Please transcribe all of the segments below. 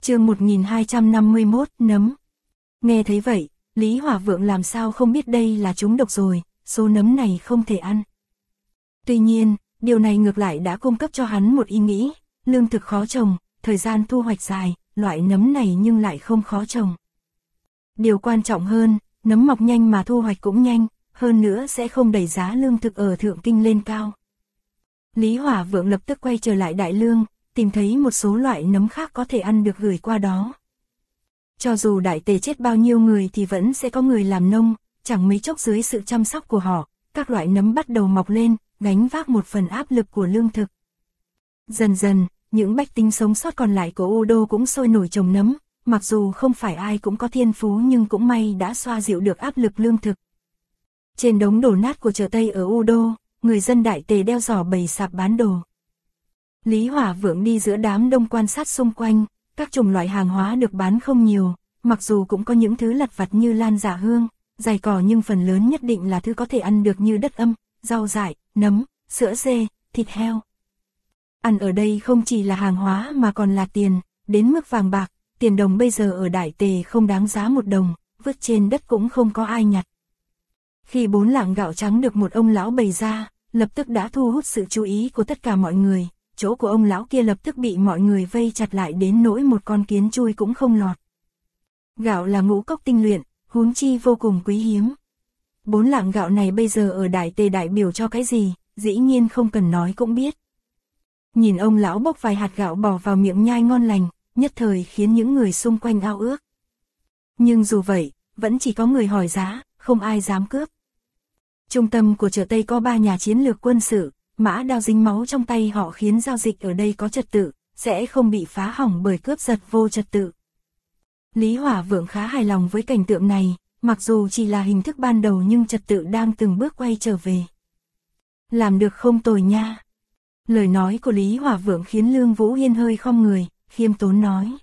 Chương 1251 nấm. Nghe thấy vậy, Lý Hỏa Vượng làm sao không biết đây là trúng độc rồi, số nấm này không thể ăn. Tuy nhiên, điều này ngược lại đã cung cấp cho hắn một ý nghĩ, lương thực khó trồng, thời gian thu hoạch dài, loại nấm này nhưng lại không khó trồng. Điều quan trọng hơn, nấm mọc nhanh mà thu hoạch cũng nhanh, hơn nữa sẽ không đẩy giá lương thực ở Thượng Kinh lên cao. Lý Hỏa Vượng lập tức quay trở lại Đại Lương, tìm thấy một số loại nấm khác có thể ăn được gửi qua đó. Cho dù đại tề chết bao nhiêu người thì vẫn sẽ có người làm nông, chẳng mấy chốc dưới sự chăm sóc của họ, các loại nấm bắt đầu mọc lên, gánh vác một phần áp lực của lương thực. Dần dần, những bách tính sống sót còn lại của U Đô cũng sôi nổi trồng nấm, mặc dù không phải ai cũng có thiên phú nhưng cũng may đã xoa dịu được áp lực lương thực. Trên đống đổ nát của chợ Tây ở U Đô, người dân đại tề đeo giỏ bày sạp bán đồ. Lý Hỏa Vượng đi giữa đám đông quan sát xung quanh, các chủng loại hàng hóa được bán không nhiều, mặc dù cũng có những thứ lặt vặt như lan dạ hương, giày cỏ nhưng phần lớn nhất định là thứ có thể ăn được như đất âm, rau dại, nấm, sữa dê, thịt heo. Ăn ở đây không chỉ là hàng hóa mà còn là tiền, đến mức vàng bạc, tiền đồng bây giờ ở Đại Tề không đáng giá một đồng, vứt trên đất cũng không có ai nhặt. Khi 4 lạng gạo trắng được một ông lão bày ra, lập tức đã thu hút sự chú ý của tất cả mọi người, chỗ của ông lão kia lập tức bị mọi người vây chặt lại đến nỗi một con kiến chui cũng không lọt. Gạo là ngũ cốc tinh luyện, huống chi vô cùng quý hiếm. 4 lạng gạo này bây giờ ở Đại Tề đại biểu cho cái gì, dĩ nhiên không cần nói cũng biết. Nhìn ông lão bốc vài hạt gạo bỏ vào miệng nhai ngon lành, nhất thời khiến những người xung quanh ao ước. Nhưng dù vậy, vẫn chỉ có người hỏi giá, không ai dám cướp. Trung tâm của chợ Tây có 3 nhà chiến lược quân sự, mã đao dính máu trong tay họ khiến giao dịch ở đây có trật tự, sẽ không bị phá hỏng bởi cướp giật vô trật tự. Lý Hỏa Vượng khá hài lòng với cảnh tượng này, mặc dù chỉ là hình thức ban đầu nhưng trật tự đang từng bước quay trở về. Làm được không tồi nha. Lời nói của Lý Hỏa Vượng khiến Lương Vũ Hiên hơi khom người, khiêm tốn nói.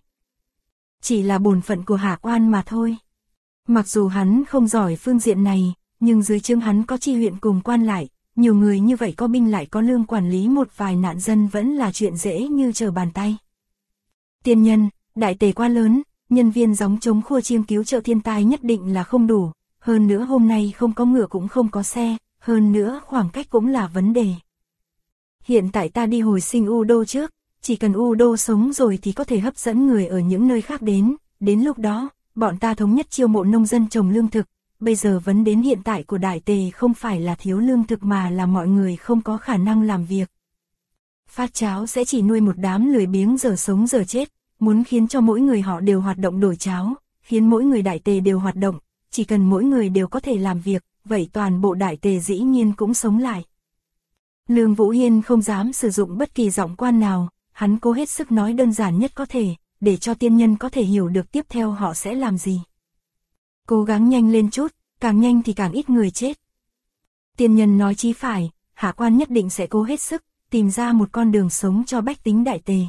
Chỉ là bổn phận của hạ quan mà thôi. Mặc dù hắn không giỏi phương diện này, nhưng dưới trướng hắn có chi huyện cùng quan lại, nhiều người như vậy có binh lại có lương quản lý một vài nạn dân vẫn là chuyện dễ như trở bàn tay. Tiên nhân, Đại Tề quá lớn, nhân viên gióng chống khua chiêng cứu trợ thiên tai nhất định là không đủ, hơn nữa hôm nay không có ngựa cũng không có xe, hơn nữa khoảng cách cũng là vấn đề. Hiện tại ta đi hồi sinh U Đô trước, chỉ cần U Đô sống rồi thì có thể hấp dẫn người ở những nơi khác đến lúc đó, bọn ta thống nhất chiêu mộ nông dân trồng lương thực. Bây giờ vấn đến hiện tại của Đại Tề không phải là thiếu lương thực mà là mọi người không có khả năng làm việc. Phát cháo sẽ chỉ nuôi một đám lười biếng giờ sống giờ chết, muốn khiến cho mỗi người họ đều hoạt động đổi cháo, khiến mỗi người Đại Tề đều hoạt động, chỉ cần mỗi người đều có thể làm việc, vậy toàn bộ Đại Tề dĩ nhiên cũng sống lại. Lương Vũ Hiên không dám sử dụng bất kỳ giọng quan nào, hắn cố hết sức nói đơn giản nhất có thể, để cho tiên nhân có thể hiểu được tiếp theo họ sẽ làm gì. Cố gắng nhanh lên chút, càng nhanh thì càng ít người chết. Tiên nhân nói chí phải, hạ quan nhất định sẽ cố hết sức, tìm ra một con đường sống cho bách tính Đại Tề.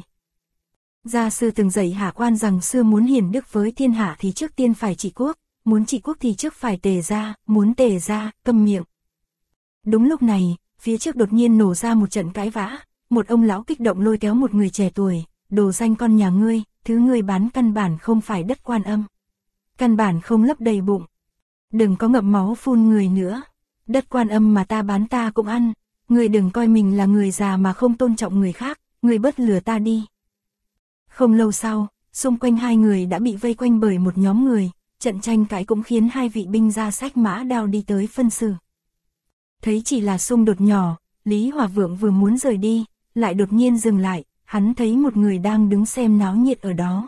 Gia sư từng dạy hạ quan rằng xưa muốn hiển đức với thiên hạ thì trước tiên phải trị quốc, muốn trị quốc thì trước phải tề gia, muốn tề gia, câm miệng. Đúng lúc này, phía trước đột nhiên nổ ra một trận cãi vã, một ông lão kích động lôi kéo một người trẻ tuổi, đồ danh con nhà ngươi, thứ ngươi bán căn bản không phải đất Quan Âm. Căn bản không lấp đầy bụng. Đừng có ngậm máu phun người nữa. Đất Quan Âm mà ta bán ta cũng ăn. Người đừng coi mình là người già mà không tôn trọng người khác. Người bớt lừa ta đi. Không lâu sau, xung quanh hai người đã bị vây quanh bởi một nhóm người. Trận tranh cãi cũng khiến hai vị binh ra xách mã đao đi tới phân xử. Thấy chỉ là xung đột nhỏ, Lý Hỏa Vượng vừa muốn rời đi, lại đột nhiên dừng lại. Hắn thấy một người đang đứng xem náo nhiệt ở đó.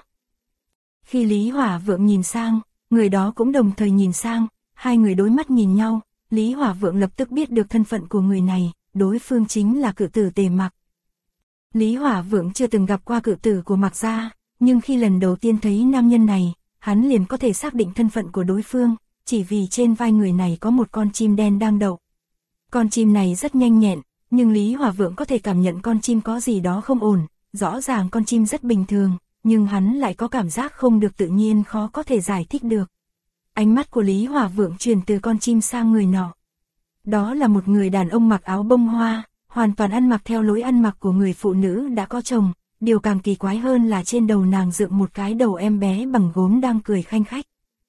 Khi Lý Hỏa Vượng nhìn sang, người đó cũng đồng thời nhìn sang, hai người đối mắt nhìn nhau, Lý Hỏa Vượng lập tức biết được thân phận của người này, đối phương chính là cự tử Tề Mặc. Lý Hỏa Vượng chưa từng gặp qua cự tử của Mặc gia, nhưng khi lần đầu tiên thấy nam nhân này, hắn liền có thể xác định thân phận của đối phương, chỉ vì trên vai người này có một con chim đen đang đậu. Con chim này rất nhanh nhẹn, nhưng Lý Hỏa Vượng có thể cảm nhận con chim có gì đó không ổn, rõ ràng con chim rất bình thường, nhưng hắn lại có cảm giác không được tự nhiên khó có thể giải thích được. Ánh mắt của Lý Hỏa Vượng chuyển từ con chim sang người nọ. Đó là một người đàn ông mặc áo bông hoa, hoàn toàn ăn mặc theo lối ăn mặc của người phụ nữ đã có chồng, điều càng kỳ quái hơn là trên đầu nàng dựng một cái đầu em bé bằng gốm đang cười khanh khách.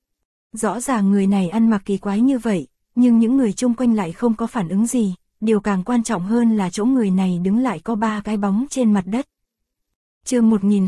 Rõ ràng người này ăn mặc kỳ quái như vậy, nhưng những người chung quanh lại không có phản ứng gì, điều càng quan trọng hơn là chỗ người này đứng lại có 3 cái bóng trên mặt đất. Chương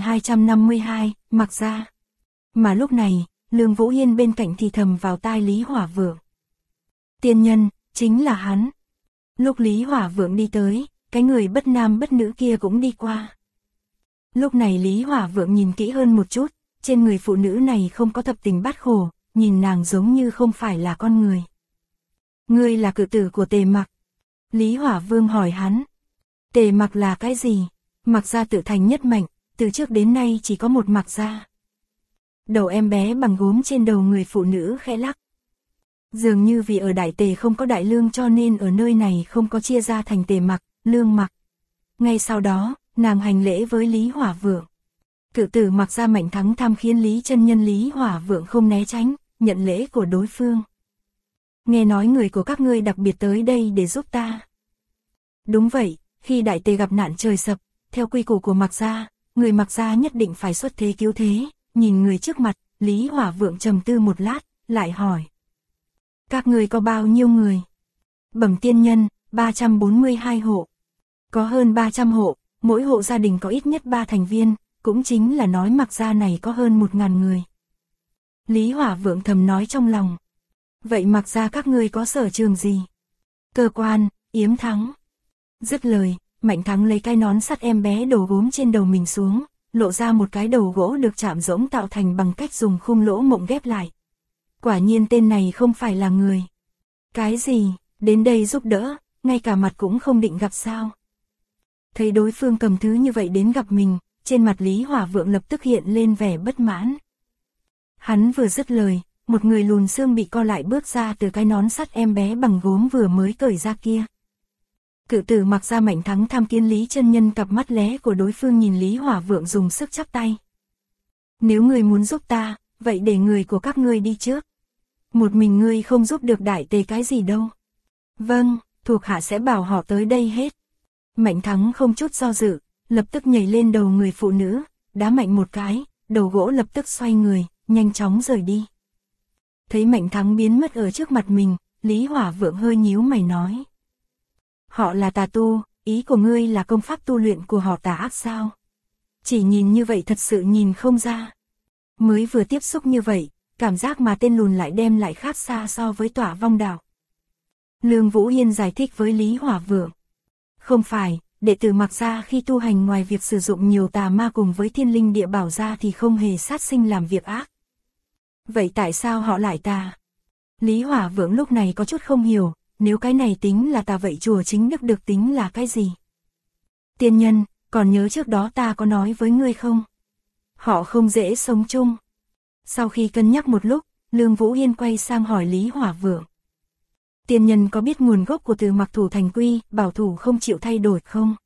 1252, Mặc Gia. Mà lúc này, Lương Vũ Hiên bên cạnh thì thầm vào tai Lý Hỏa Vượng. Tiên nhân, chính là hắn. Lúc Lý Hỏa Vượng đi tới, cái người bất nam bất nữ kia cũng đi qua. Lúc này Lý Hỏa Vượng nhìn kỹ hơn một chút, trên người phụ nữ này không có thập tình bát khổ, nhìn nàng giống như không phải là con người. Ngươi là cự tử của Tề Mặc. Lý Hỏa Vương hỏi hắn. Tề Mặc là cái gì? Mặc Gia tự thành nhất mệnh, từ trước đến nay chỉ có một Mặc Gia. Đầu em bé bằng gốm trên đầu người phụ nữ khẽ lắc. Dường như vì ở Đại Tề không có Đại Lương cho nên ở nơi này không có chia ra thành Tề Mặc, Lương Mặc. Ngay sau đó, nàng hành lễ với Lý Hỏa Vượng. Cự tử Mặc Gia mạnh thắng tham khiến Lý chân nhân Lý Hỏa Vượng không né tránh, nhận lễ của đối phương. Nghe nói người của các ngươi đặc biệt tới đây để giúp ta. Đúng vậy, khi Đại Tề gặp nạn trời sập, theo quy củ của Mặc Gia, người Mặc Gia nhất định phải xuất thế cứu thế. Nhìn người trước mặt, Lý Hỏa Vượng trầm tư một lát, lại hỏi. Các ngươi có bao nhiêu người? Bẩm tiên nhân, 342 hộ. Có hơn 300 hộ, mỗi hộ gia đình có ít nhất 3 thành viên, cũng chính là nói Mặc Gia này có hơn 1000 người. Lý Hỏa Vượng thầm nói trong lòng. Vậy Mặc Gia các ngươi có sở trường gì? Cơ quan, Yếm Thắng. Dứt lời, Mạnh Thắng lấy cái nón sắt em bé đổ gốm trên đầu mình xuống, lộ ra một cái đầu gỗ được chạm rỗng tạo thành bằng cách dùng khung lỗ mộng ghép lại. Quả nhiên tên này không phải là người. Cái gì, đến đây giúp đỡ, ngay cả mặt cũng không định gặp sao? Thấy đối phương cầm thứ như vậy đến gặp mình, trên mặt Lý Hỏa Vượng lập tức hiện lên vẻ bất mãn. Hắn vừa dứt lời, một người lùn xương bị co lại bước ra từ cái nón sắt em bé bằng gốm vừa mới cởi ra kia. Cự tử Mặc Gia Mạnh Thắng tham kiến Lý chân nhân, cặp mắt lé của đối phương nhìn Lý Hỏa Vượng dùng sức chắp tay. Nếu người muốn giúp ta, vậy để người của các ngươi đi trước. Một mình ngươi không giúp được Đại Tề cái gì đâu. Vâng, thuộc hạ sẽ bảo họ tới đây hết. Mạnh Thắng không chút do dự, lập tức nhảy lên đầu người phụ nữ, đá mạnh một cái, đầu gỗ lập tức xoay người, nhanh chóng rời đi. Thấy Mạnh Thắng biến mất ở trước mặt mình, Lý Hỏa Vượng hơi nhíu mày nói. Họ là tà tu, ý của ngươi là công pháp tu luyện của họ tà ác sao? Chỉ nhìn như vậy thật sự nhìn không ra. Mới vừa tiếp xúc như vậy, cảm giác mà tên lùn lại đem lại khác xa so với Tỏa Vong Đạo. Lương Vũ Hiên giải thích với Lý Hỏa Vượng. Không phải, đệ tử Mặc Gia khi tu hành ngoài việc sử dụng nhiều tà ma cùng với thiên linh địa bảo ra thì không hề sát sinh làm việc ác. Vậy tại sao họ lại tà? Lý Hỏa Vượng lúc này có chút không hiểu, nếu cái này tính là tà vậy chùa Chính Đức được tính là cái gì? Tiên nhân, còn nhớ trước đó ta có nói với ngươi không? Họ không dễ sống chung. Sau khi cân nhắc một lúc, Lương Vũ Hiên quay sang hỏi Lý Hỏa Vượng. Tiên nhân có biết nguồn gốc của từ Mặc Thủ thành quy, bảo thủ không chịu thay đổi không?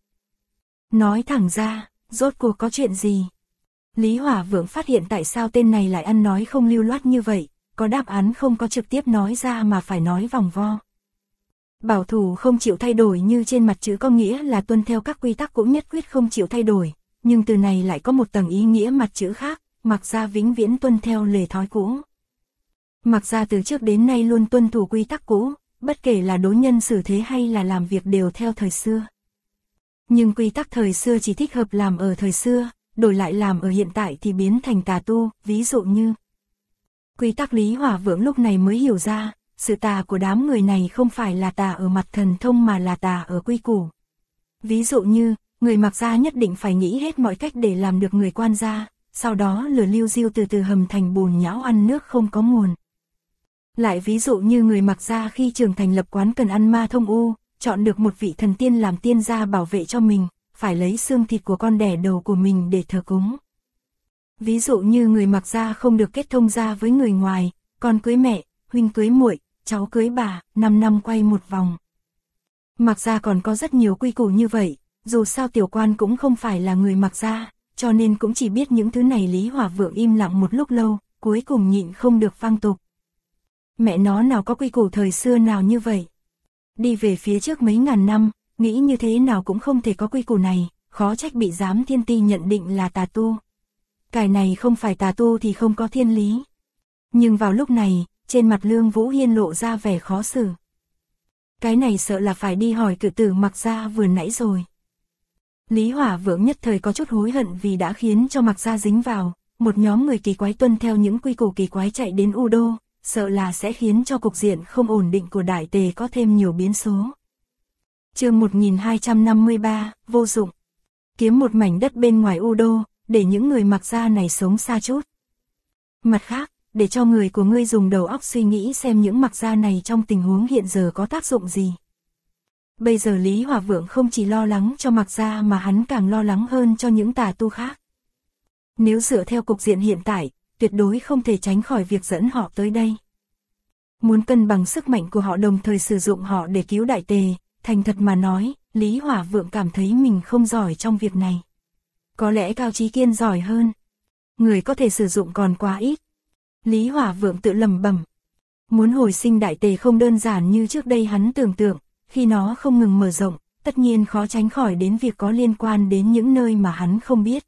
Nói thẳng ra, rốt cuộc có chuyện gì? Lý Hỏa Vượng phát hiện tại sao tên này lại ăn nói không lưu loát như vậy, có đáp án không có trực tiếp nói ra mà phải nói vòng vo. Bảo thủ không chịu thay đổi như trên mặt chữ có nghĩa là tuân theo các quy tắc cũng nhất quyết không chịu thay đổi, nhưng từ này lại có một tầng ý nghĩa mặt chữ khác, Mặc Gia vĩnh viễn tuân theo lề thói cũ. Mặc Gia từ trước đến nay luôn tuân thủ quy tắc cũ, bất kể là đối nhân xử thế hay là làm việc đều theo thời xưa. Nhưng quy tắc thời xưa chỉ thích hợp làm ở thời xưa, đổi lại làm ở hiện tại thì biến thành tà tu, ví dụ như. Quy tắc Lý Hỏa Vượng lúc này mới hiểu ra, sự tà của đám người này không phải là tà ở mặt thần thông mà là tà ở quy củ. Ví dụ như, người Mặc Gia nhất định phải nghĩ hết mọi cách để làm được người quan gia, sau đó lừa lưu diêu từ từ hầm thành bùn nhão ăn nước không có nguồn. Lại ví dụ như người Mặc Gia khi trưởng thành lập quán cần ăn ma thông u, chọn được một vị thần tiên làm tiên gia bảo vệ cho mình, phải lấy xương thịt của con đẻ đầu của mình để thờ cúng. Ví dụ như người Mặc Gia không được kết thông gia với người ngoài, con cưới mẹ, huynh cưới muội, cháu cưới bà, 5 năm quay một vòng. Mặc Gia còn có rất nhiều quy củ như vậy, dù sao tiểu quan cũng không phải là người Mặc Gia, cho nên cũng chỉ biết những thứ này. Lý Hỏa Vượng im lặng một lúc lâu, cuối cùng nhịn không được vang tục. Mẹ nó nào có quy củ thời xưa nào như vậy. Đi về phía trước mấy ngàn năm, nghĩ như thế nào cũng không thể có quy củ này, khó trách bị giám thiên ti nhận định là tà tu. Cái này không phải tà tu thì không có thiên lý. Nhưng vào lúc này, trên mặt Lương Vũ Hiên lộ ra vẻ khó xử. Cái này sợ là phải đi hỏi cự tử Mạc Gia vừa nãy rồi. Lý Hỏa Vượng nhất thời có chút hối hận vì đã khiến cho Mạc Gia dính vào, một nhóm người kỳ quái tuân theo những quy củ kỳ quái chạy đến U Đô, sợ là sẽ khiến cho cục diện không ổn định của Đại Tề có thêm nhiều biến số. Chương 1253, vô dụng. Kiếm một mảnh đất bên ngoài U Đô, để những người Mạc Gia này sống xa chút. Mặt khác, để cho người của ngươi dùng đầu óc suy nghĩ xem những Mạc Gia này trong tình huống hiện giờ có tác dụng gì. Bây giờ Lý Hỏa Vượng không chỉ lo lắng cho Mạc Gia mà hắn càng lo lắng hơn cho những tà tu khác. Nếu dựa theo cục diện hiện tại, tuyệt đối không thể tránh khỏi việc dẫn họ tới đây. Muốn cân bằng sức mạnh của họ đồng thời sử dụng họ để cứu Đại Tề, thành thật mà nói, Lý Hỏa Vượng cảm thấy mình không giỏi trong việc này. Có lẽ Cao Chí Kiên giỏi hơn. Người có thể sử dụng còn quá ít. Lý Hỏa Vượng tự lẩm bẩm. Muốn hồi sinh Đại Tề không đơn giản như trước đây hắn tưởng tượng, khi nó không ngừng mở rộng, tất nhiên khó tránh khỏi đến việc có liên quan đến những nơi mà hắn không biết.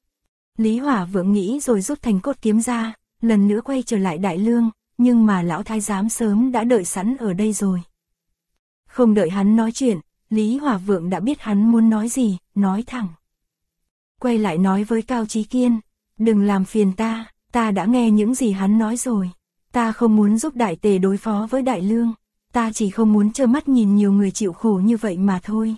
Lý Hỏa Vượng nghĩ rồi rút thành cốt kiếm ra, lần nữa quay trở lại Đại Lương, nhưng mà lão thái giám sớm đã đợi sẵn ở đây rồi. Không đợi hắn nói chuyện, Lý Hỏa Vượng đã biết hắn muốn nói gì, nói thẳng. Quay lại nói với Cao Chí Kiên, đừng làm phiền ta đã nghe những gì hắn nói rồi. Ta không muốn giúp Đại Tề đối phó với Đại Lương, ta chỉ không muốn trơ mắt nhìn nhiều người chịu khổ như vậy mà thôi.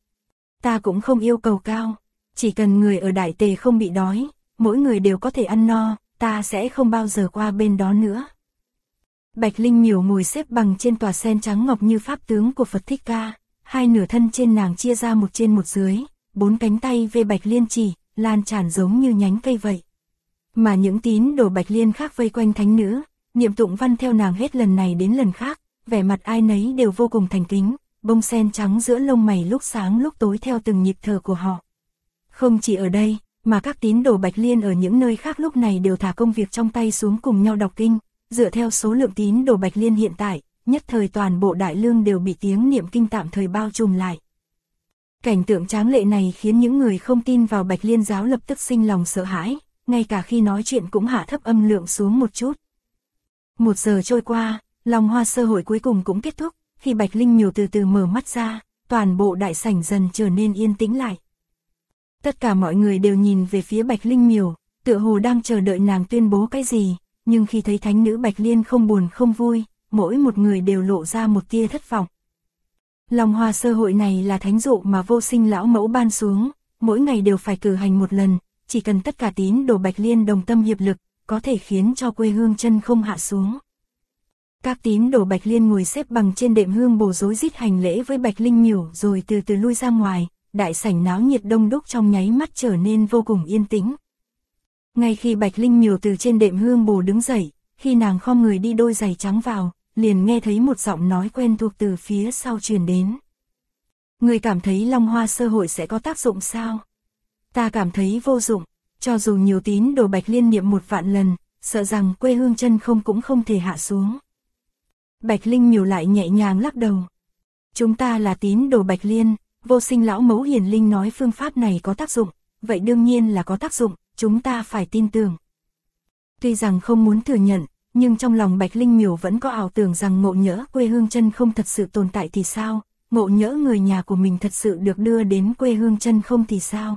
Ta cũng không yêu cầu cao, chỉ cần người ở Đại Tề không bị đói, mỗi người đều có thể ăn no, ta sẽ không bao giờ qua bên đó nữa. Bạch Linh Miểu ngồi xếp bằng trên tòa sen trắng ngọc như pháp tướng của Phật Thích Ca, hai nửa thân trên nàng chia ra một trên một dưới, bốn cánh tay vê bạch liên chỉ, lan tràn giống như nhánh cây vậy. Mà những tín đồ bạch liên khác vây quanh thánh nữ, niệm tụng văn theo nàng hết lần này đến lần khác, vẻ mặt ai nấy đều vô cùng thành kính, bông sen trắng giữa lông mày lúc sáng lúc tối theo từng nhịp thở của họ. Không chỉ ở đây, mà các tín đồ bạch liên ở những nơi khác lúc này đều thả công việc trong tay xuống cùng nhau đọc kinh, dựa theo số lượng tín đồ bạch liên hiện tại, nhất thời toàn bộ Đại Lương đều bị tiếng niệm kinh tạm thời bao trùm lại. Cảnh tượng tráng lệ này khiến những người không tin vào Bạch Liên giáo lập tức sinh lòng sợ hãi, ngay cả khi nói chuyện cũng hạ thấp âm lượng xuống một chút. 1 giờ trôi qua, Long Hoa sơ hội cuối cùng cũng kết thúc, khi Bạch Linh Miểu từ từ mở mắt ra, toàn bộ đại sảnh dần trở nên yên tĩnh lại. Tất cả mọi người đều nhìn về phía Bạch Linh Miểu, tựa hồ đang chờ đợi nàng tuyên bố cái gì, nhưng khi thấy thánh nữ Bạch Liên không buồn không vui, mỗi một người đều lộ ra một tia thất vọng. Long Hoa sơ hội này là thánh dụ mà Vô Sinh lão mẫu ban xuống, mỗi ngày đều phải cử hành một lần, chỉ cần tất cả tín đồ Bạch Liên đồng tâm hiệp lực, có thể khiến cho quê hương chân không hạ xuống. Các tín đồ Bạch Liên ngồi xếp bằng trên đệm hương bồ rối rít hành lễ với Bạch Linh Miểu rồi từ từ lui ra ngoài, đại sảnh náo nhiệt đông đúc trong nháy mắt trở nên vô cùng yên tĩnh. Ngay khi Bạch Linh Miểu từ trên đệm hương bồ đứng dậy, khi nàng khom người đi đôi giày trắng vào, liền nghe thấy một giọng nói quen thuộc từ phía sau truyền đến. Người cảm thấy Long Hoa sơ hội sẽ có tác dụng sao? Ta cảm thấy vô dụng, cho dù nhiều tín đồ Bạch Liên niệm 1 vạn lần, sợ rằng quê hương chân không cũng không thể hạ xuống. Bạch Linh Miểu lại nhẹ nhàng lắc đầu. Chúng ta là tín đồ Bạch Liên, Vô Sinh lão mẫu hiển linh nói phương pháp này có tác dụng, vậy đương nhiên là có tác dụng, chúng ta phải tin tưởng. Tuy rằng không muốn thừa nhận, nhưng trong lòng Bạch Linh Miểu vẫn có ảo tưởng rằng Ngộ Nhỡ quê hương chân không thật sự tồn tại thì sao, Ngộ Nhỡ người nhà của mình thật sự được đưa đến quê hương chân không thì sao.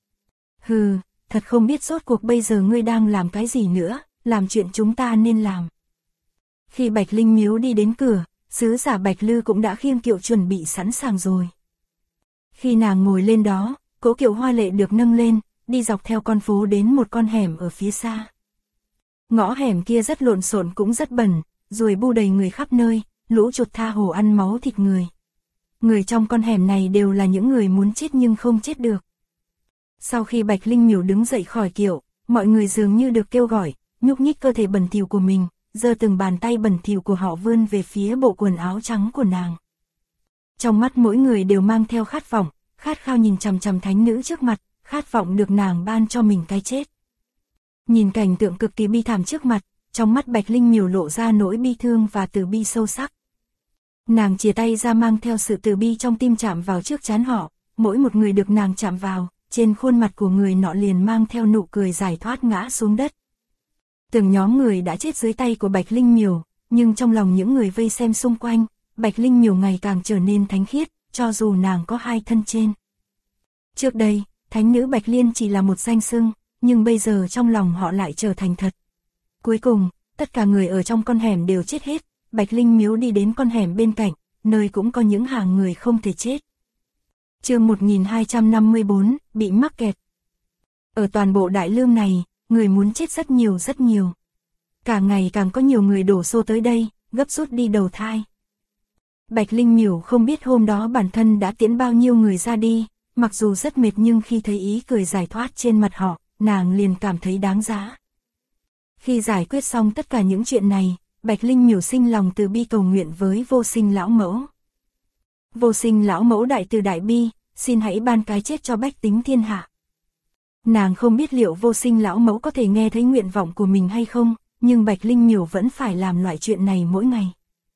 Hừ, thật không biết rốt cuộc bây giờ ngươi đang làm cái gì nữa, làm chuyện chúng ta nên làm. Khi Bạch Linh Miếu đi đến cửa, sứ giả Bạch Lư cũng đã khiêng kiệu chuẩn bị sẵn sàng rồi. Khi nàng ngồi lên đó, cỗ kiệu hoa lệ được nâng lên, đi dọc theo con phố đến một con hẻm ở phía xa. Ngõ hẻm kia rất lộn xộn cũng rất bẩn, ruồi bu đầy người khắp nơi, lũ chuột tha hồ ăn máu thịt người. Người trong con hẻm này đều là những người muốn chết nhưng không chết được. Sau khi Bạch Linh Miểu đứng dậy khỏi kiệu, mọi người dường như được kêu gọi, nhúc nhích cơ thể bẩn thỉu của mình, giơ từng bàn tay bẩn thỉu của họ vươn về phía bộ quần áo trắng của nàng. Trong mắt mỗi người đều mang theo khát vọng, khát khao nhìn chằm chằm thánh nữ trước mặt, khát vọng được nàng ban cho mình cái chết. Nhìn cảnh tượng cực kỳ bi thảm trước mặt, trong mắt Bạch Linh Miểu lộ ra nỗi bi thương và từ bi sâu sắc. Nàng chìa tay ra mang theo sự từ bi trong tim chạm vào trước trán họ, mỗi một người được nàng chạm vào, trên khuôn mặt của người nọ liền mang theo nụ cười giải thoát ngã xuống đất. Từng nhóm người đã chết dưới tay của Bạch Linh Miểu, nhưng trong lòng những người vây xem xung quanh, Bạch Linh Miểu ngày càng trở nên thánh khiết, cho dù nàng có hai thân trên. Trước đây, thánh nữ Bạch Liên chỉ là một danh xưng, nhưng bây giờ trong lòng họ lại trở thành thật. Cuối cùng, tất cả người ở trong con hẻm đều chết hết, Bạch Linh Miếu đi đến con hẻm bên cạnh, nơi cũng có những hàng người không thể chết. Chương 1254, bị mắc kẹt. Ở toàn bộ Đại Lương này, người muốn chết rất nhiều rất nhiều. Càng ngày càng có nhiều người đổ xô tới đây, gấp rút đi đầu thai. Bạch Linh Miểu không biết hôm đó bản thân đã tiễn bao nhiêu người ra đi, mặc dù rất mệt nhưng khi thấy ý cười giải thoát trên mặt họ, nàng liền cảm thấy đáng giá. Khi giải quyết xong tất cả những chuyện này, Bạch Linh Miểu sinh lòng từ bi cầu nguyện với Vô Sinh lão mẫu. Vô Sinh lão mẫu đại từ đại bi, xin hãy ban cái chết cho bách tính thiên hạ. Nàng không biết liệu Vô Sinh lão mẫu có thể nghe thấy nguyện vọng của mình hay không, nhưng Bạch Linh Miểu vẫn phải làm loại chuyện này mỗi ngày.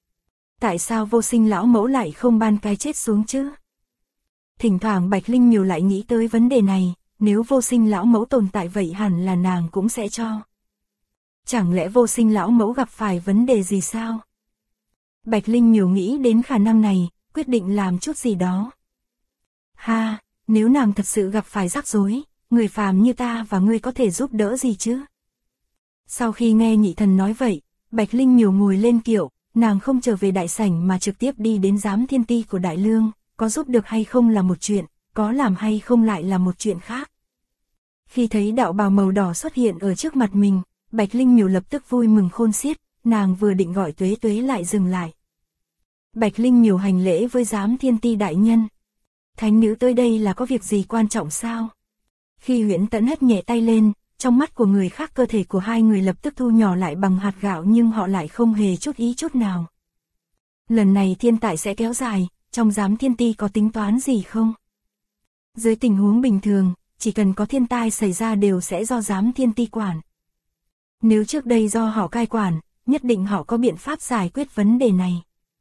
Tại sao Vô Sinh lão mẫu lại không ban cái chết xuống chứ? Thỉnh thoảng Bạch Linh Miểu lại nghĩ tới vấn đề này, nếu Vô Sinh lão mẫu tồn tại vậy hẳn là nàng cũng sẽ cho. Chẳng lẽ Vô Sinh lão mẫu gặp phải vấn đề gì sao? Bạch Linh Miểu nghĩ đến khả năng này, quyết định làm chút gì đó. Ha, nếu nàng thật sự gặp phải rắc rối, người phàm như ta và ngươi có thể giúp đỡ gì chứ? Sau khi nghe nhị thần nói vậy, Bạch Linh Miểu ngồi lên kiệu, nàng không trở về đại sảnh mà trực tiếp đi đến giám thiên ti của Đại Lương, có giúp được hay không là một chuyện, có làm hay không lại là một chuyện khác. Khi thấy đạo bào màu đỏ xuất hiện ở trước mặt mình, Bạch Linh Miểu lập tức vui mừng khôn xiết, nàng vừa định gọi Tuế Tuế lại dừng lại. Bạch Linh Miểu hành lễ với giám thiên ti đại nhân. Thánh nữ tới đây là có việc gì quan trọng sao? Khi Huyễn Tẫn hất nhẹ tay lên, trong mắt của người khác cơ thể của hai người lập tức thu nhỏ lại bằng hạt gạo nhưng họ lại không hề chút ý chút nào. Lần này thiên tai sẽ kéo dài, trong giám thiên ti có tính toán gì không? Dưới tình huống bình thường, chỉ cần có thiên tai xảy ra đều sẽ do giám thiên ti quản. Nếu trước đây do họ cai quản, nhất định họ có biện pháp giải quyết vấn đề này.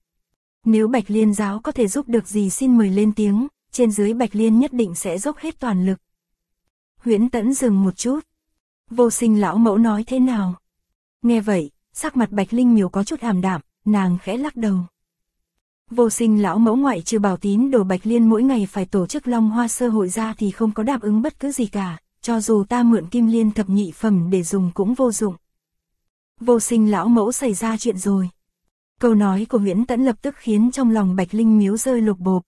Nếu Bạch Liên giáo có thể giúp được gì xin mời lên tiếng, trên dưới Bạch Liên nhất định sẽ dốc hết toàn lực. Huyễn Tẫn dừng một chút. Vô Sinh lão mẫu nói thế nào? Nghe vậy, sắc mặt Bạch Linh Miểu có chút ảm đạm, nàng khẽ lắc đầu. Vô Sinh lão mẫu ngoại trừ bảo tín đồ Bạch Liên mỗi ngày phải tổ chức Long Hoa Sơ hội ra thì không có đáp ứng bất cứ gì cả, cho dù ta mượn Kim Liên thập nhị phẩm để dùng cũng vô dụng. Vô Sinh lão mẫu xảy ra chuyện rồi. Câu nói của Huyễn Tẫn lập tức khiến trong lòng Bạch Linh Miếu rơi lột bột.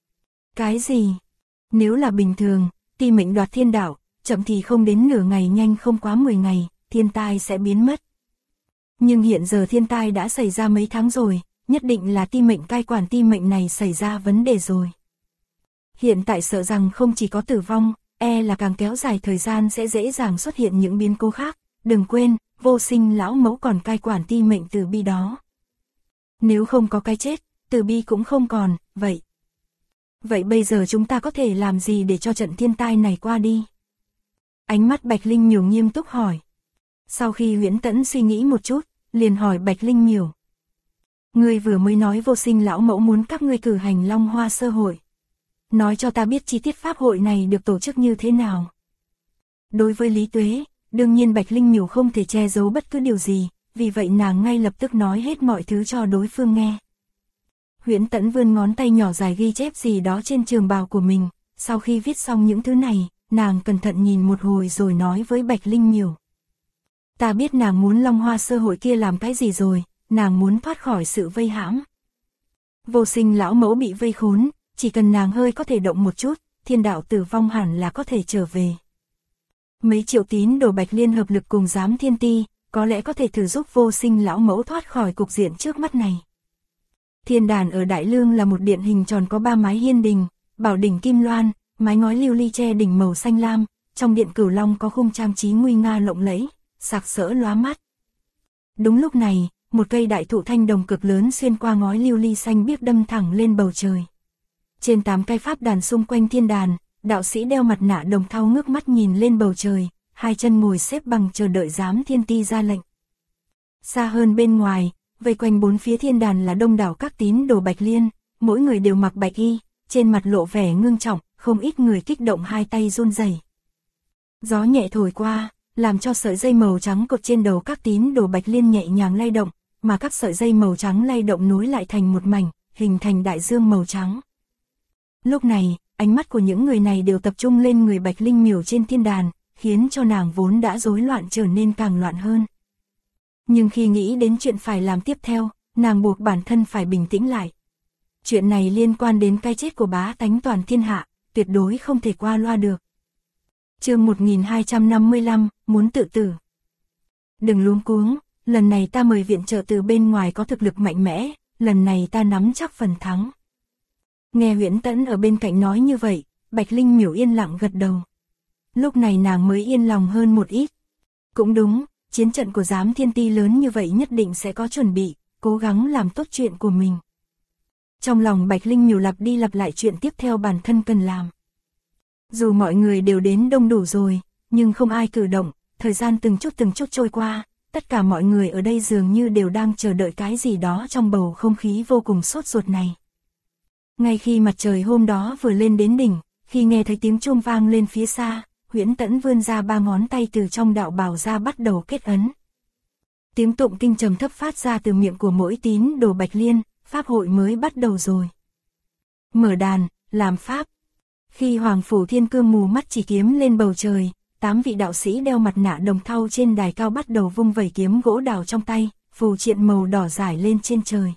Cái gì? Nếu là bình thường, ti mệnh đoạt thiên đạo, chậm thì không đến nửa ngày nhanh không quá 10 ngày, thiên tai sẽ biến mất. Nhưng hiện giờ thiên tai đã xảy ra mấy tháng rồi, nhất định là ti mệnh cai quản ti mệnh này xảy ra vấn đề rồi. Hiện tại sợ rằng không chỉ có tử vong, là càng kéo dài thời gian sẽ dễ dàng xuất hiện những biến cố khác, đừng quên, Vô Sinh lão mẫu còn cai quản ti mệnh Từ Bi đó. Nếu không có cái chết, Từ Bi cũng không còn, vậy bây giờ chúng ta có thể làm gì để cho trận thiên tai này qua đi? Ánh mắt Bạch Linh Miểu nghiêm túc hỏi. Sau khi Huyễn Tẫn suy nghĩ một chút, liền hỏi Bạch Linh Miểu. Ngươi vừa mới nói Vô Sinh lão mẫu muốn các ngươi cử hành Long Hoa Sơ hội. Nói cho ta biết chi tiết pháp hội này được tổ chức như thế nào. Đối với Lý Tuế, đương nhiên Bạch Linh Miểu không thể che giấu bất cứ điều gì, vì vậy nàng ngay lập tức nói hết mọi thứ cho đối phương nghe. Huyễn Tẫn vươn ngón tay nhỏ dài ghi chép gì đó trên trường bào của mình, sau khi viết xong những thứ này, nàng cẩn thận nhìn một hồi rồi nói với Bạch Linh Miểu. Ta biết nàng muốn Long Hoa Sơ hội kia làm cái gì rồi, nàng muốn thoát khỏi sự vây hãm. Vô Sinh lão mẫu bị vây khốn, chỉ cần nàng hơi có thể động một chút, thiên đạo tử vong hẳn là có thể trở về. Mấy triệu tín đồ Bạch Liên hợp lực cùng giám thiên ti, có lẽ có thể thử giúp Vô Sinh lão mẫu thoát khỏi cục diện trước mắt này. Thiên đàn ở Đại Lương là một điện hình tròn có 3 mái hiên đình, bảo đỉnh kim loan, mái ngói lưu ly che đỉnh màu xanh lam, trong điện cửu long có khung trang trí nguy nga lộng lẫy, sặc sỡ lóa mắt. Đúng lúc này, một cây đại thụ thanh đồng cực lớn xuyên qua ngói lưu ly xanh biếc đâm thẳng lên bầu trời. Trên 8 cây pháp đàn xung quanh thiên đàn, đạo sĩ đeo mặt nạ đồng thau ngước mắt nhìn lên bầu trời, hai chân ngồi xếp bằng chờ đợi giám thiên ti ra lệnh. Xa hơn bên ngoài, vây quanh bốn phía thiên đàn là đông đảo các tín đồ Bạch Liên, mỗi người đều mặc bạch y, trên mặt lộ vẻ ngưng trọng, không ít người kích động hai tay run rẩy. Gió nhẹ thổi qua, làm cho sợi dây màu trắng cột trên đầu các tín đồ Bạch Liên nhẹ nhàng lay động, mà các sợi dây màu trắng lay động nối lại thành một mảnh, hình thành đại dương màu trắng. Lúc này, ánh mắt của những người này đều tập trung lên người Bạch Linh Miểu trên thiên đàn, khiến cho nàng vốn đã rối loạn trở nên càng loạn hơn. Nhưng khi nghĩ đến chuyện phải làm tiếp theo, nàng buộc bản thân phải bình tĩnh lại. Chuyện này liên quan đến cái chết của bá tánh toàn thiên hạ, tuyệt đối không thể qua loa được. Chương 1255, muốn tự tử. Đừng luống cuống, lần này ta mời viện trợ từ bên ngoài có thực lực mạnh mẽ, lần này ta nắm chắc phần thắng. Nghe Huyễn Tẫn ở bên cạnh nói như vậy, Bạch Linh Miểu yên lặng gật đầu. Lúc này nàng mới yên lòng hơn một ít. Cũng đúng, chiến trận của giám thiên ti lớn như vậy nhất định sẽ có chuẩn bị, cố gắng làm tốt chuyện của mình. Trong lòng Bạch Linh Miểu lặp đi lặp lại chuyện tiếp theo bản thân cần làm. Dù mọi người đều đến đông đủ rồi, nhưng không ai cử động, thời gian từng chút trôi qua, tất cả mọi người ở đây dường như đều đang chờ đợi cái gì đó trong bầu không khí vô cùng sốt ruột này. Ngay khi mặt trời hôm đó vừa lên đến đỉnh, khi nghe thấy tiếng chuông vang lên phía xa, Huyễn Tẫn vươn ra 3 ngón tay từ trong đạo bào ra bắt đầu kết ấn. Tiếng tụng kinh trầm thấp phát ra từ miệng của mỗi tín đồ Bạch Liên, pháp hội mới bắt đầu rồi. Mở đàn, làm pháp. Khi Hoàng Phủ Thiên Cương mù mắt chỉ kiếm lên bầu trời, 8 vị đạo sĩ đeo mặt nạ đồng thau trên đài cao bắt đầu vung vẩy kiếm gỗ đào trong tay, phù triện màu đỏ rải lên trên trời.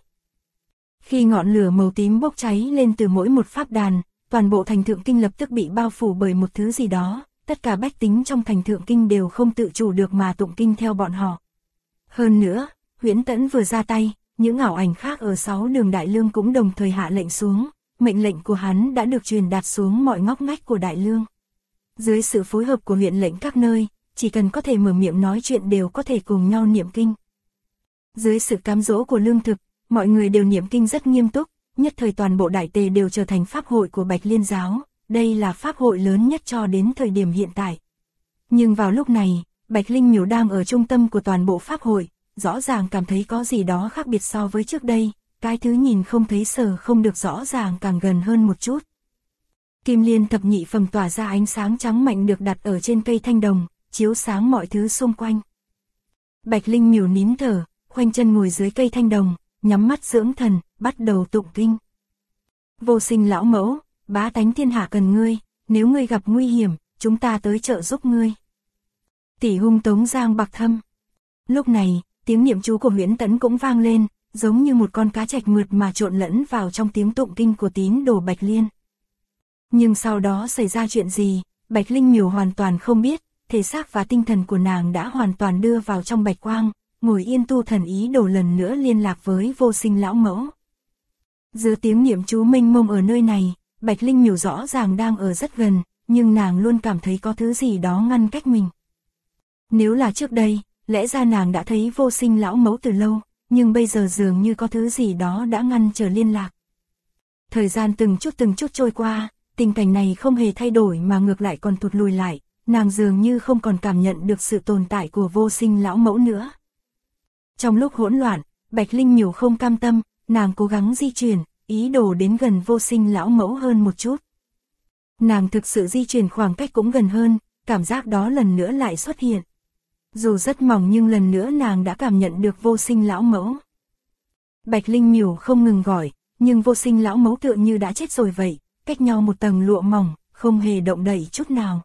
Khi ngọn lửa màu tím bốc cháy lên từ mỗi một pháp đàn, toàn bộ thành Thượng Kinh lập tức bị bao phủ bởi một thứ gì đó, tất cả bách tính trong thành Thượng Kinh đều không tự chủ được mà tụng kinh theo bọn họ. Hơn nữa, Huyễn Tẫn vừa ra tay, những ảo ảnh khác ở 6 đường Đại Lương cũng đồng thời hạ lệnh xuống, mệnh lệnh của hắn đã được truyền đạt xuống mọi ngóc ngách của Đại Lương. Dưới sự phối hợp của huyện lệnh các nơi, chỉ cần có thể mở miệng nói chuyện đều có thể cùng nhau niệm kinh. Dưới sự cám dỗ của lương thực, mọi người đều niệm kinh rất nghiêm túc, nhất thời toàn bộ Đại Tề đều trở thành pháp hội của Bạch Liên giáo, đây là pháp hội lớn nhất cho đến thời điểm hiện tại. Nhưng vào lúc này, Bạch Linh Miểu đang ở trung tâm của toàn bộ pháp hội, rõ ràng cảm thấy có gì đó khác biệt so với trước đây, cái thứ nhìn không thấy sờ không được rõ ràng càng gần hơn một chút. Kim liên thập nhị phẩm tỏa ra ánh sáng trắng mạnh được đặt ở trên cây thanh đồng, chiếu sáng mọi thứ xung quanh. Bạch Linh Miểu nín thở, khoanh chân ngồi dưới cây thanh đồng, nhắm mắt dưỡng thần, bắt đầu tụng kinh. Vô Sinh lão mẫu, bá tánh thiên hạ cần ngươi, nếu ngươi gặp nguy hiểm, chúng ta tới trợ giúp ngươi. Tỷ hung tống giang bạc thâm. Lúc này, tiếng niệm chú của Huyễn Tẫn cũng vang lên, giống như một con cá trạch mượt mà trộn lẫn vào trong tiếng tụng kinh của tín đồ Bạch Liên. Nhưng sau đó xảy ra chuyện gì, Bạch Linh Miểu hoàn toàn không biết, thể xác và tinh thần của nàng đã hoàn toàn đưa vào trong bạch quang, ngồi yên tu thần ý đồ lần nữa liên lạc với Vô Sinh lão mẫu. Giữa tiếng niệm chú mênh mông ở nơi này, Bạch Linh Miểu rõ ràng đang ở rất gần, nhưng nàng luôn cảm thấy có thứ gì đó ngăn cách mình. Nếu là trước đây, lẽ ra nàng đã thấy Vô Sinh lão mẫu từ lâu, nhưng bây giờ dường như có thứ gì đó đã ngăn trở liên lạc. Thời gian từng chút trôi qua, tình cảnh này không hề thay đổi mà ngược lại còn thụt lùi lại, nàng dường như không còn cảm nhận được sự tồn tại của Vô Sinh lão mẫu nữa. Trong lúc hỗn loạn, Bạch Linh Miểu không cam tâm, nàng cố gắng di chuyển, ý đồ đến gần Vô Sinh lão mẫu hơn một chút. Nàng thực sự di chuyển khoảng cách cũng gần hơn, cảm giác đó lần nữa lại xuất hiện. Dù rất mỏng nhưng lần nữa nàng đã cảm nhận được Vô Sinh lão mẫu. Bạch Linh Miểu không ngừng gọi, nhưng Vô Sinh lão mẫu tựa như đã chết rồi vậy, cách nhau một tầng lụa mỏng, không hề động đậy chút nào.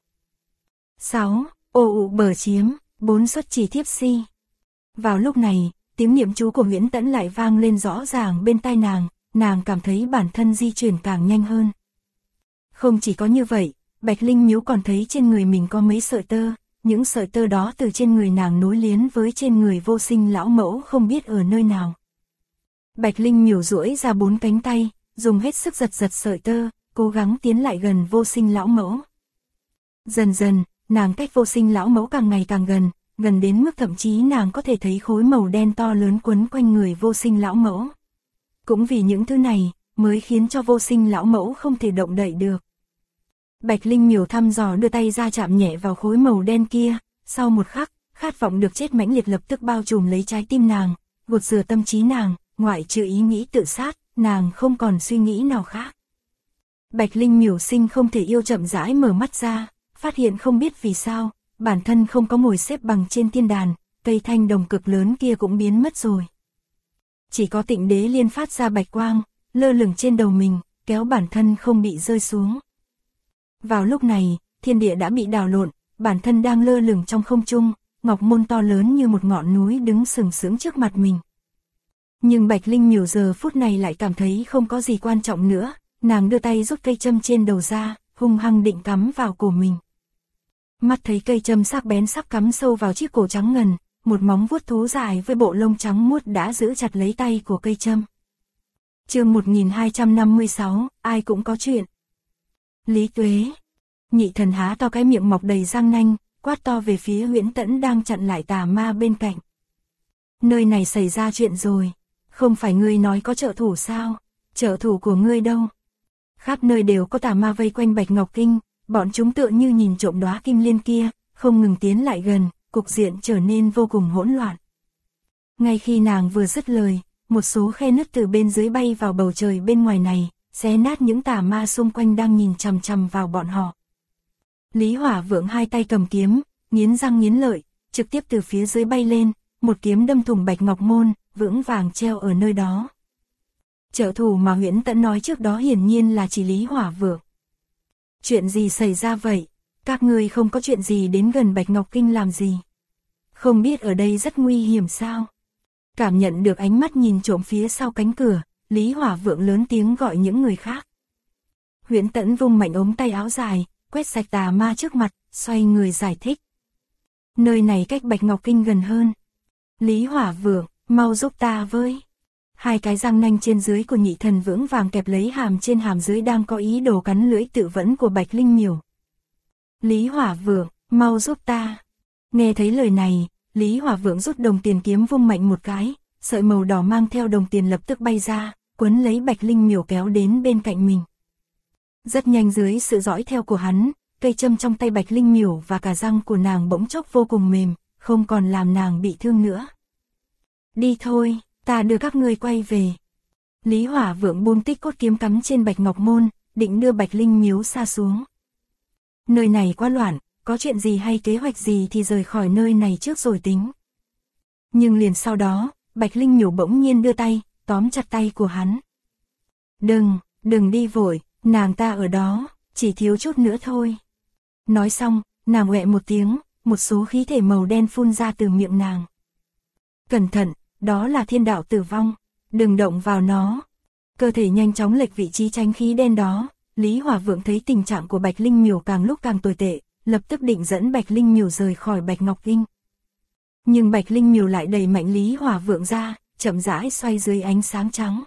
6. Ô ụ bờ chiếm, 4 xuất chỉ thiếp si. Vào lúc này, tiếng niệm chú của Huyễn Tẫn lại vang lên rõ ràng bên tai nàng cảm thấy bản thân di chuyển càng nhanh hơn. Không chỉ có như vậy, Bạch Linh Miểu còn thấy trên người mình có mấy sợi tơ, những sợi tơ đó từ trên người nàng nối liền với trên người Vô Sinh lão mẫu không biết ở nơi nào. Bạch Linh Miểu duỗi ra 4 cánh tay, dùng hết sức giật sợi tơ, cố gắng tiến lại gần Vô Sinh lão mẫu. Dần dần, nàng cách Vô Sinh lão mẫu càng ngày càng gần đến mức thậm chí nàng có thể thấy khối màu đen to lớn quấn quanh người Vô Sinh lão mẫu. Cũng vì những thứ này, mới khiến cho Vô Sinh lão mẫu không thể động đậy được. Bạch Linh Miểu thăm dò đưa tay ra chạm nhẹ vào khối màu đen kia, sau một khắc, khát vọng được chết mãnh liệt lập tức bao trùm lấy trái tim nàng, gột rửa tâm trí nàng, ngoại trừ ý nghĩ tự sát, nàng không còn suy nghĩ nào khác. Bạch Linh Miểu Sinh không thể yêu chậm rãi mở mắt ra, phát hiện không biết vì sao, bản thân không có ngồi xếp bằng trên thiên đàn, cây thanh đồng cực lớn kia cũng biến mất rồi. Chỉ có Tịnh Đế Liên phát ra bạch quang, lơ lửng trên đầu mình, kéo bản thân không bị rơi xuống. Vào lúc này, thiên địa đã bị đảo lộn, bản thân đang lơ lửng trong không trung, ngọc môn to lớn như một ngọn núi đứng sừng sững trước mặt mình. Nhưng Bạch Linh Miểu giờ phút này lại cảm thấy không có gì quan trọng nữa, nàng đưa tay rút cây châm trên đầu ra, hung hăng định cắm vào cổ mình. Mắt thấy cây châm sắc bén sắp cắm sâu vào chiếc cổ trắng ngần, một móng vuốt thú dài với bộ lông trắng muốt đã giữ chặt lấy tay của cây châm. Chương 1256, ai cũng có chuyện. Lý Tuế. Nhị thần há to cái miệng mọc đầy răng nanh, quát to về phía Huyễn Tẫn đang chặn lại tà ma bên cạnh. Nơi này xảy ra chuyện rồi, không phải ngươi nói có trợ thủ sao? Trợ thủ của ngươi đâu? Khắp nơi đều có tà ma vây quanh Bạch Ngọc Kinh, bọn chúng tựa như nhìn trộm đóa kim liên kia, không ngừng tiến lại gần, cục diện trở nên vô cùng hỗn loạn. Ngay khi nàng vừa dứt lời, một số khe nứt từ bên dưới bay vào bầu trời bên ngoài này, xé nát những tà ma xung quanh đang nhìn chằm chằm vào bọn họ. Lý Hỏa Vượng hai tay cầm kiếm, nghiến răng nghiến lợi, trực tiếp từ phía dưới bay lên, một kiếm đâm thủng Bạch Ngọc Môn, vững vàng treo ở nơi đó. Trợ thủ mà Huyễn Tẫn nói trước đó hiển nhiên là chỉ Lý Hỏa Vượng. Chuyện gì xảy ra vậy? Các ngươi không có chuyện gì đến gần Bạch Ngọc Kinh làm gì? Không biết ở đây rất nguy hiểm sao? Cảm nhận được ánh mắt nhìn trộm phía sau cánh cửa, Lý Hỏa Vượng lớn tiếng gọi những người khác. Huyễn Tẫn vung mạnh ống tay áo dài, quét sạch tà ma trước mặt, xoay người giải thích. Nơi này cách Bạch Ngọc Kinh gần hơn. Lý Hỏa Vượng, mau giúp ta với. Hai cái răng nanh trên dưới của nhị thần vững vàng kẹp lấy hàm trên hàm dưới đang có ý đồ cắn lưỡi tự vẫn của Bạch Linh Miểu. Lý Hỏa Vượng, mau giúp ta. Nghe thấy lời này, Lý Hỏa Vượng rút đồng tiền kiếm vung mạnh một cái, sợi màu đỏ mang theo đồng tiền lập tức bay ra, quấn lấy Bạch Linh Miểu kéo đến bên cạnh mình. Rất nhanh dưới sự dõi theo của hắn, cây châm trong tay Bạch Linh Miểu và cả răng của nàng bỗng chốc vô cùng mềm, không còn làm nàng bị thương nữa. Đi thôi, ta đưa các ngươi quay về. Lý Hỏa Vượng buông tích cốt kiếm cắm trên Bạch Ngọc Môn, định đưa Bạch Linh Miếu xa xuống. Nơi này quá loạn, có chuyện gì hay kế hoạch gì thì rời khỏi nơi này trước rồi tính. Nhưng liền sau đó, Bạch Linh Miểu bỗng nhiên đưa tay, tóm chặt tay của hắn. Đừng đi vội, nàng ta ở đó, chỉ thiếu chút nữa thôi. Nói xong, nàng oẹ một tiếng, một số khí thể màu đen phun ra từ miệng nàng. Cẩn thận, đó là thiên đạo tử vong, đừng động vào nó. Cơ thể nhanh chóng lệch vị trí tránh khí đen đó, Lý Hỏa Vượng thấy tình trạng của Bạch Linh Miểu càng lúc càng tồi tệ, lập tức định dẫn Bạch Linh Miểu rời khỏi Bạch Ngọc Kinh. Nhưng Bạch Linh Miểu lại đẩy mạnh Lý Hỏa Vượng ra, chậm rãi xoay dưới ánh sáng trắng.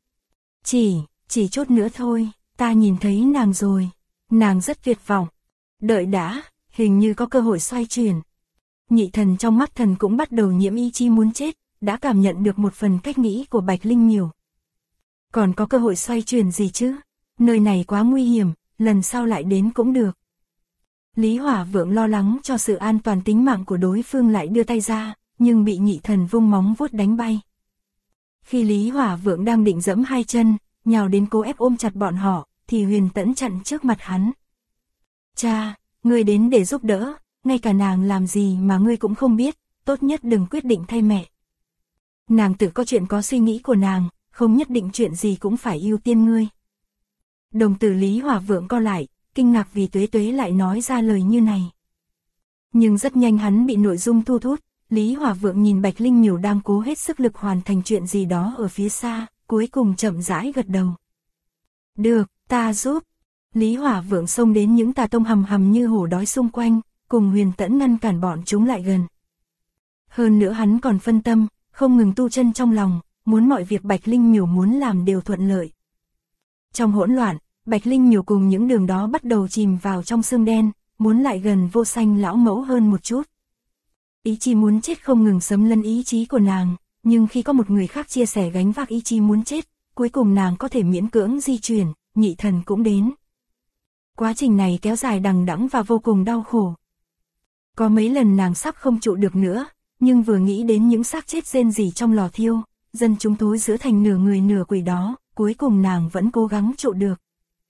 Chỉ chút nữa thôi, ta nhìn thấy nàng rồi, nàng rất tuyệt vọng. Đợi đã, hình như có cơ hội xoay chuyển. Nhị thần trong mắt thần cũng bắt đầu nhiễm ý chí muốn chết, đã cảm nhận được một phần cách nghĩ của Bạch Linh Miểu. Còn có cơ hội xoay chuyển gì chứ? Nơi này quá nguy hiểm, lần sau lại đến cũng được. Lý Hỏa Vượng lo lắng cho sự an toàn tính mạng của đối phương lại đưa tay ra, nhưng bị nhị thần vung móng vuốt đánh bay. Khi Lý Hỏa Vượng đang định giẫm hai chân, nhào đến cố ép ôm chặt bọn họ, thì Huyền Tẫn chặn trước mặt hắn. Cha, ngươi đến để giúp đỡ, ngay cả nàng làm gì mà ngươi cũng không biết, tốt nhất đừng quyết định thay mẹ. Nàng tự có chuyện có suy nghĩ của nàng, không nhất định chuyện gì cũng phải ưu tiên ngươi. Đồng tử Lý Hỏa Vượng co lại, kinh ngạc vì Tuế Tuế lại nói ra lời như này. Nhưng rất nhanh hắn bị nội dung thu hút, Lý Hỏa Vượng nhìn Bạch Linh Miểu đang cố hết sức lực hoàn thành chuyện gì đó ở phía xa, cuối cùng chậm rãi gật đầu. Được, ta giúp. Lý Hỏa Vượng xông đến những tà tông hầm hầm như hổ đói xung quanh, cùng Huyền Tẫn ngăn cản bọn chúng lại gần. Hơn nữa hắn còn phân tâm, không ngừng tu chân trong lòng, muốn mọi việc Bạch Linh Miểu muốn làm đều thuận lợi. Trong hỗn loạn, Bạch Linh Miểu cùng những đường đó bắt đầu chìm vào trong xương đen, muốn lại gần Vô Sanh lão mẫu hơn một chút. Ý chí muốn chết không ngừng xâm lấn ý chí của nàng, nhưng khi có một người khác chia sẻ gánh vác ý chí muốn chết, cuối cùng nàng có thể miễn cưỡng di chuyển, nhị thần cũng đến. Quá trình này kéo dài đằng đẵng và vô cùng đau khổ. Có mấy lần nàng sắp không trụ được nữa, nhưng vừa nghĩ đến những xác chết rên rỉ trong lò thiêu, dân chúng thối rữa thành nửa người nửa quỷ đó, cuối cùng nàng vẫn cố gắng trụ được.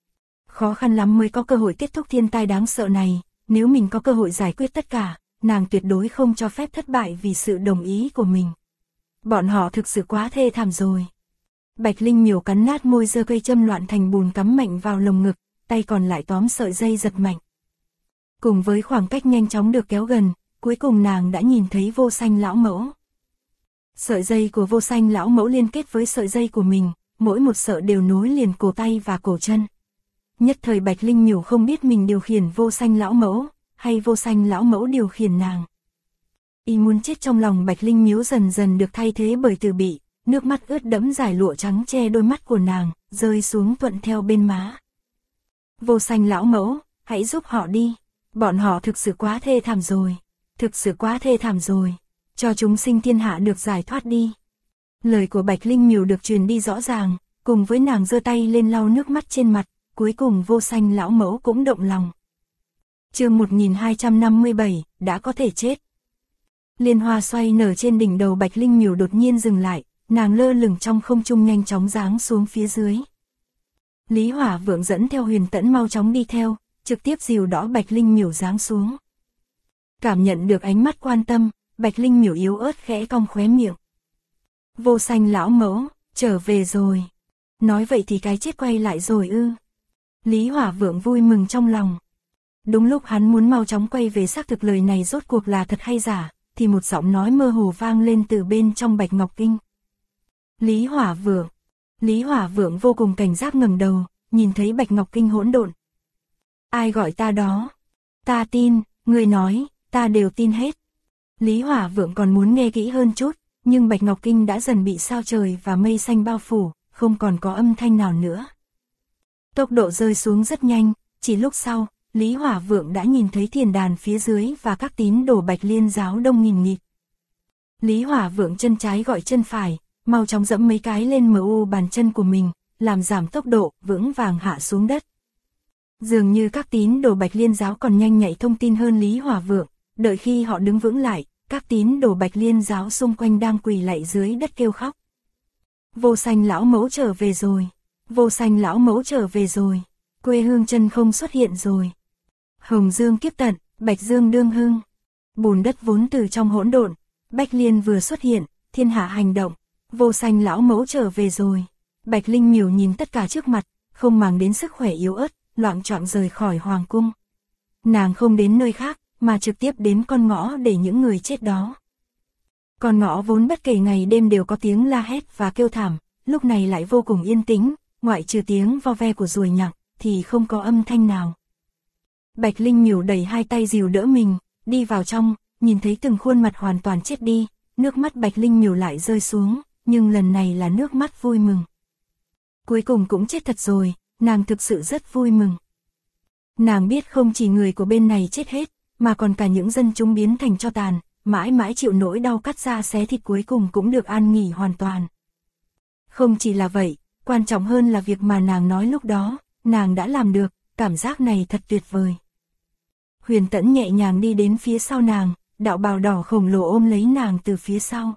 Khó khăn lắm mới có cơ hội kết thúc thiên tai đáng sợ này, nếu mình có cơ hội giải quyết tất cả, nàng tuyệt đối không cho phép thất bại vì sự đồng ý của mình. Bọn họ thực sự quá thê thảm rồi. Bạch Linh Miểu cắn nát môi, giơ cây châm loạn thành bùn cắm mạnh vào lồng ngực, tay còn lại tóm sợi dây giật mạnh. Cùng với khoảng cách nhanh chóng được kéo gần, cuối cùng nàng đã nhìn thấy Vô Sanh lão mẫu. Sợi dây của Vô Sanh lão mẫu liên kết với sợi dây của mình, mỗi một sợi đều nối liền cổ tay và cổ chân. Nhất thời Bạch Linh Miểu không biết mình điều khiển Vô Sanh lão mẫu, hay Vô Sanh lão mẫu điều khiển nàng. Y muốn chết trong lòng Bạch Linh Miểu dần dần được thay thế bởi Từ Bị, nước mắt ướt đẫm dải lụa trắng che đôi mắt của nàng, rơi xuống thuận theo bên má. Vô Sanh lão mẫu, hãy giúp họ đi, bọn họ thực sự quá thê thảm rồi, thực sự quá thê thảm rồi, cho chúng sinh thiên hạ được giải thoát đi. Lời của Bạch Linh Miểu được truyền đi rõ ràng, cùng với nàng giơ tay lên lau nước mắt trên mặt, cuối cùng Vô Sanh lão mẫu cũng động lòng. Chương 1257, đã có thể chết. Liên hoa xoay nở trên đỉnh đầu Bạch Linh Miểu đột nhiên dừng lại, nàng lơ lửng trong không trung nhanh chóng giáng xuống phía dưới. Lý Hỏa Vượng dẫn theo Huyền Tẫn mau chóng đi theo, trực tiếp dìu đỡ Bạch Linh Miểu giáng xuống. Cảm nhận được ánh mắt quan tâm, Bạch Linh Miểu yếu ớt khẽ cong khóe miệng. Vô Sanh lão mẫu, trở về rồi. Nói vậy thì cái chết quay lại rồi ư? Lý Hỏa Vượng vui mừng trong lòng. Đúng lúc hắn muốn mau chóng quay về xác thực lời này rốt cuộc là thật hay giả, thì một giọng nói mơ hồ vang lên từ bên trong Bạch Ngọc Kinh. Lý Hỏa Vượng. Lý Hỏa Vượng vô cùng cảnh giác ngẩng đầu, nhìn thấy Bạch Ngọc Kinh hỗn độn. Ai gọi ta đó? Ta tin, người nói, ta đều tin hết. Lý Hỏa Vượng còn muốn nghe kỹ hơn chút, nhưng Bạch Ngọc Kinh đã dần bị sao trời và mây xanh bao phủ, không còn có âm thanh nào nữa. Tốc độ rơi xuống rất nhanh, chỉ lúc sau, Lý Hỏa Vượng đã nhìn thấy thiền đàn phía dưới và các tín đồ Bạch Liên giáo đông nghìn nghịt. Lý Hỏa Vượng chân trái gọi chân phải, mau chóng dẫm mấy cái lên mu bàn chân của mình, làm giảm tốc độ, vững vàng hạ xuống đất. Dường như các tín đồ Bạch Liên giáo còn nhanh nhạy thông tin hơn Lý Hỏa Vượng, đợi khi họ đứng vững lại, các tín đồ Bạch Liên giáo xung quanh đang quỳ lạy dưới đất kêu khóc. Vô Sanh lão mẫu trở về rồi, Vô Sanh lão mẫu trở về rồi, quê hương chân không xuất hiện rồi. Hồng Dương kiếp tận, Bạch Dương đương hưng. Bùn đất vốn từ trong hỗn độn, Bách Liên vừa xuất hiện, thiên hạ hành động, Vô Sanh lão mẫu trở về rồi. Bạch Linh Miểu nhìn tất cả trước mặt, không màng đến sức khỏe yếu ớt, loạng choạng rời khỏi hoàng cung. Nàng không đến nơi khác, mà trực tiếp đến con ngõ để những người chết đó. Con ngõ vốn bất kể ngày đêm đều có tiếng la hét và kêu thảm, lúc này lại vô cùng yên tĩnh, ngoại trừ tiếng vo ve của ruồi nhặng, thì không có âm thanh nào. Bạch Linh Miểu đẩy hai tay dìu đỡ mình, đi vào trong, nhìn thấy từng khuôn mặt hoàn toàn chết đi, nước mắt Bạch Linh Miểu lại rơi xuống, nhưng lần này là nước mắt vui mừng. Cuối cùng cũng chết thật rồi, nàng thực sự rất vui mừng. Nàng biết không chỉ người của bên này chết hết, mà còn cả những dân chúng biến thành tro tàn, mãi mãi chịu nỗi đau cắt da xé thịt cuối cùng cũng được an nghỉ hoàn toàn. Không chỉ là vậy, quan trọng hơn là việc mà nàng nói lúc đó, nàng đã làm được, cảm giác này thật tuyệt vời. Huyền Tẫn nhẹ nhàng đi đến phía sau nàng, đạo bào đỏ khổng lồ ôm lấy nàng từ phía sau.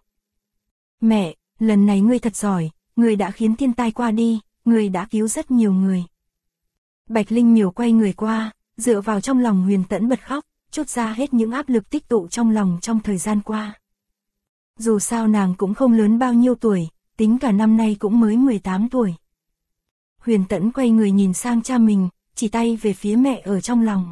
Mẹ, lần này ngươi thật giỏi, ngươi đã khiến thiên tai qua đi, ngươi đã cứu rất nhiều người. Bạch Linh Miểu quay người qua, dựa vào trong lòng Huyền Tẫn bật khóc, trút ra hết những áp lực tích tụ trong lòng trong thời gian qua. Dù sao nàng cũng không lớn bao nhiêu tuổi, tính cả năm nay cũng mới 18 tuổi. Huyền Tẫn quay người nhìn sang cha mình, chỉ tay về phía mẹ ở trong lòng.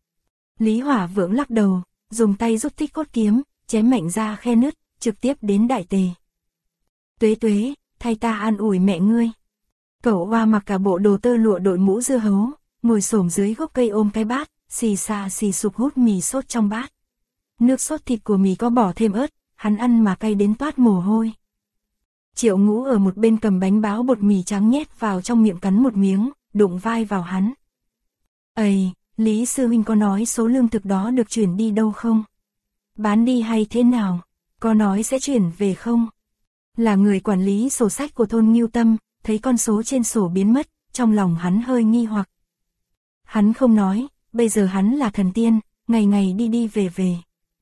Lý Hỏa Vượng lắc đầu, dùng tay rút Tích Cốt kiếm, chém mạnh ra khe nứt, trực tiếp đến Đại Tề. Tuế Tuế, thay ta an ủi mẹ ngươi. Cẩu Hoa mặc cả bộ đồ tơ lụa đội mũ dưa hấu, ngồi xổm dưới gốc cây ôm cái bát, xì xà xì sụp hút mì sốt trong bát. Nước sốt thịt của mì có bỏ thêm ớt, hắn ăn mà cay đến toát mồ hôi. Triệu Ngũ ở một bên cầm bánh báo bột mì trắng nhét vào trong miệng cắn một miếng, đụng vai vào hắn. Ây, Lý sư huynh có nói số lương thực đó được chuyển đi đâu không? Bán đi hay thế nào? Có nói sẽ chuyển về không? Là người quản lý sổ sách của thôn Ngưu Tâm, thấy con số trên sổ biến mất, trong lòng hắn hơi nghi hoặc. Hắn không nói, bây giờ hắn là thần tiên, ngày ngày đi đi về về.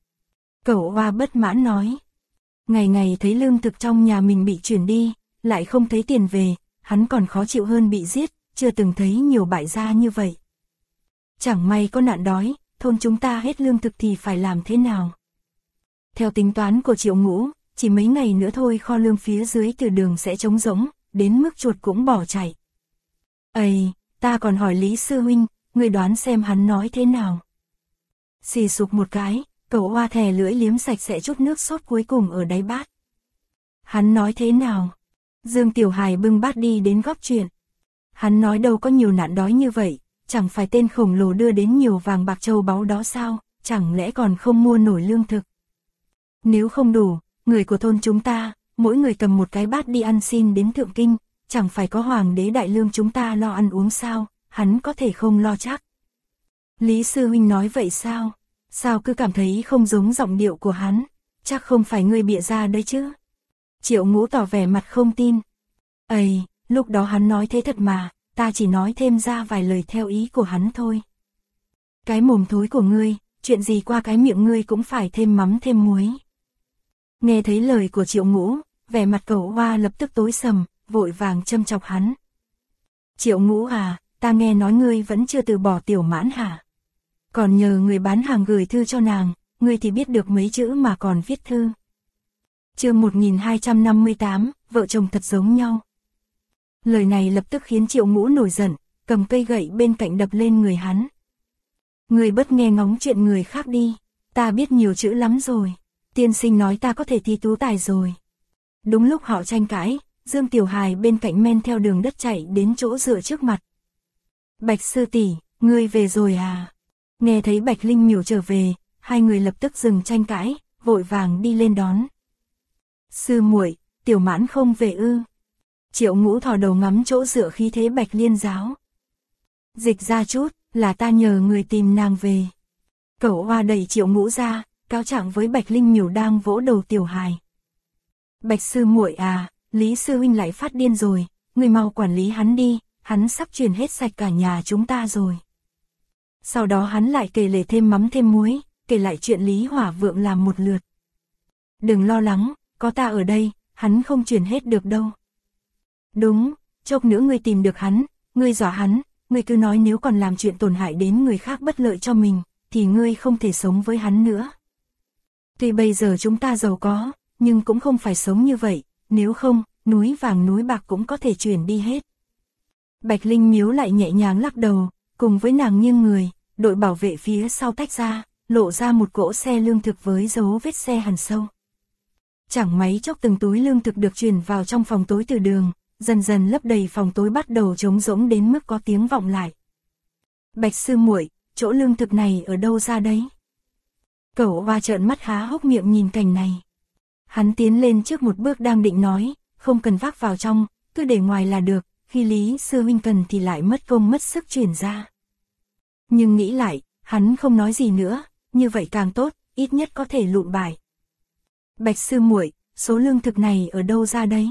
Cẩu Hoa bất mãn nói. Ngày ngày thấy lương thực trong nhà mình bị chuyển đi, lại không thấy tiền về, hắn còn khó chịu hơn bị giết, chưa từng thấy nhiều bại gia như vậy. Chẳng may có nạn đói, thôn chúng ta hết lương thực thì phải làm thế nào? Theo tính toán của Triệu Ngũ, chỉ mấy ngày nữa thôi kho lương phía dưới từ đường sẽ trống rỗng, đến mức chuột cũng bỏ chạy. Ây, ta còn hỏi Lý sư huynh, người đoán xem hắn nói thế nào? Xì sụp một cái, cậu Hoa thè lưỡi liếm sạch sẽ chút nước sốt cuối cùng ở đáy bát. Hắn nói thế nào? Dương Tiểu Hài bưng bát đi đến góp chuyện. Hắn nói đâu có nhiều nạn đói như vậy, chẳng phải tên khổng lồ đưa đến nhiều vàng bạc châu báu đó sao, chẳng lẽ còn không mua nổi lương thực? Nếu không đủ, người của thôn chúng ta, mỗi người cầm một cái bát đi ăn xin đến Thượng Kinh, chẳng phải có hoàng đế đại lương chúng ta lo ăn uống sao, hắn có thể không lo chắc. Lý sư huynh nói vậy sao? Sao cứ cảm thấy không giống giọng điệu của hắn, chắc không phải ngươi bịa ra đấy chứ? Triệu Ngũ tỏ vẻ mặt không tin. Ây, lúc đó hắn nói thế thật mà, ta chỉ nói thêm ra vài lời theo ý của hắn thôi. Cái mồm thối của ngươi, chuyện gì qua cái miệng ngươi cũng phải thêm mắm thêm muối. Nghe thấy lời của Triệu Ngũ, vẻ mặt cậu Hoa lập tức tối sầm, vội vàng châm chọc hắn. Triệu Ngũ à, ta nghe nói ngươi vẫn chưa từ bỏ Tiểu Mãn hả? Còn nhờ người bán hàng gửi thư cho nàng, ngươi thì biết được mấy chữ mà còn viết thư. Chương 1258, vợ chồng thật giống nhau. Lời này lập tức khiến Triệu Ngũ nổi giận, cầm cây gậy bên cạnh đập lên người hắn. Ngươi bớt nghe ngóng chuyện người khác đi, ta biết nhiều chữ lắm rồi. Tiên sinh nói ta có thể thi tú tài rồi. Đúng lúc họ tranh cãi, Dương Tiểu Hài bên cạnh men theo đường đất chạy đến chỗ dựa trước mặt. Bạch sư tỷ, ngươi về rồi à? Nghe thấy Bạch Linh Miểu trở về, hai người lập tức dừng tranh cãi, vội vàng đi lên đón. Sư muội, Tiểu Mãn không về ư? Triệu Ngũ thò đầu ngắm chỗ dựa khí thế Bạch Liên giáo. Dịch ra chút, là ta nhờ người tìm nàng về. Cẩu Hoa đẩy Triệu Ngũ ra, cáo trạng với Bạch Linh Miểu đang vỗ đầu Tiểu Hài. Bạch sư muội à, Lý sư huynh lại phát điên rồi, người mau quản lý hắn đi, hắn sắp truyền hết sạch cả nhà chúng ta rồi. Sau đó hắn lại kể lể thêm mắm thêm muối, kể lại chuyện Lý Hỏa Vượng làm một lượt. Đừng lo lắng, có ta ở đây, hắn không truyền hết được đâu. Đúng, chốc nữa ngươi tìm được hắn, ngươi dọa hắn, ngươi cứ nói nếu còn làm chuyện tổn hại đến người khác bất lợi cho mình, thì ngươi không thể sống với hắn nữa. Tuy bây giờ chúng ta giàu có, nhưng cũng không phải sống như vậy, nếu không, núi vàng núi bạc cũng có thể chuyển đi hết. Bạch Linh Miếu lại nhẹ nhàng lắc đầu, cùng với nàng nghiêng người, đội bảo vệ phía sau tách ra, lộ ra một cỗ xe lương thực với dấu vết xe hằn sâu. Chẳng mấy chốc từng túi lương thực được chuyển vào trong phòng tối từ đường, dần dần lấp đầy phòng tối bắt đầu trống rỗng đến mức có tiếng vọng lại. Bạch sư muội, chỗ lương thực này ở đâu ra đấy? Cẩu Hoa trợn mắt há hốc miệng nhìn cảnh này. Hắn tiến lên trước một bước đang định nói, không cần vác vào trong, cứ để ngoài là được, khi Lý sư huynh cần thì lại mất công mất sức chuyển ra. Nhưng nghĩ lại, hắn không nói gì nữa, như vậy càng tốt, ít nhất có thể lụn bài. Bạch sư muội, số lương thực này ở đâu ra đấy?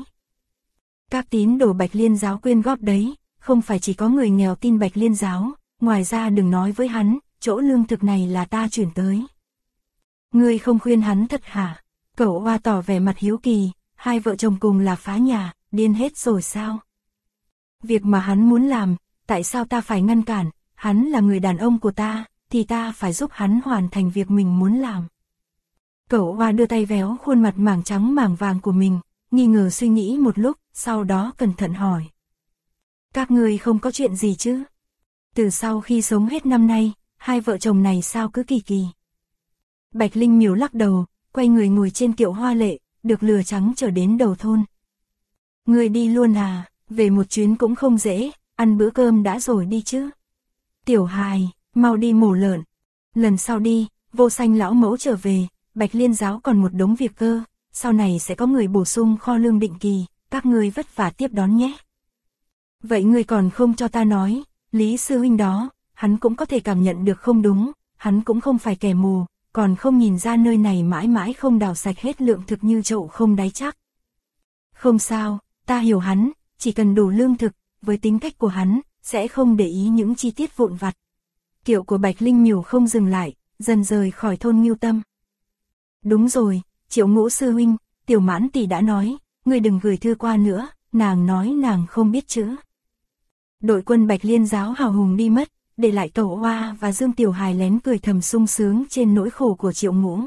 Các tín đồ Bạch Liên giáo quyên góp đấy, không phải chỉ có người nghèo tin Bạch Liên giáo, ngoài ra đừng nói với hắn, chỗ lương thực này là ta chuyển tới. Ngươi không khuyên hắn thật hả? Cẩu Hoa tỏ vẻ mặt hiếu kỳ, hai vợ chồng cùng là phá nhà, điên hết rồi sao? Việc mà hắn muốn làm, tại sao ta phải ngăn cản, hắn là người đàn ông của ta, thì ta phải giúp hắn hoàn thành việc mình muốn làm. Cẩu Hoa đưa tay véo khuôn mặt mảng trắng mảng vàng của mình, nghi ngờ suy nghĩ một lúc, sau đó cẩn thận hỏi. Các ngươi không có chuyện gì chứ? Từ sau khi sống hết năm nay, hai vợ chồng này sao cứ kỳ kỳ? Bạch Linh Miểu lắc đầu, quay người ngồi trên kiệu hoa lệ, được lừa trắng trở đến đầu thôn. Ngươi đi luôn à, về một chuyến cũng không dễ, ăn bữa cơm đã rồi đi chứ. Tiểu Hài, mau đi mổ lợn. Lần sau đi, Vô Sanh lão mẫu trở về, Bạch Liên giáo còn một đống việc cơ, sau này sẽ có người bổ sung kho lương định kỳ, các ngươi vất vả tiếp đón nhé. Vậy ngươi còn không cho ta nói, Lý sư huynh đó, hắn cũng có thể cảm nhận được không đúng, hắn cũng không phải kẻ mù, còn không nhìn ra nơi này mãi mãi không đào sạch hết lượng thực như chậu không đáy chắc. Không sao, ta hiểu hắn, chỉ cần đủ lương thực, với tính cách của hắn, sẽ không để ý những chi tiết vụn vặt. Kiệu của Bạch Linh Miểu không dừng lại, dần rời khỏi thôn Ngưu Tâm. Đúng rồi, Triệu Ngũ sư huynh, Tiểu Mãn tỷ đã nói, ngươi đừng gửi thư qua nữa, nàng nói nàng không biết chữ. Đội quân Bạch Liên giáo hào hùng đi mất, để lại Cẩu Hoa và Dương Tiểu Hài lén cười thầm sung sướng trên nỗi khổ của Triệu Ngũ.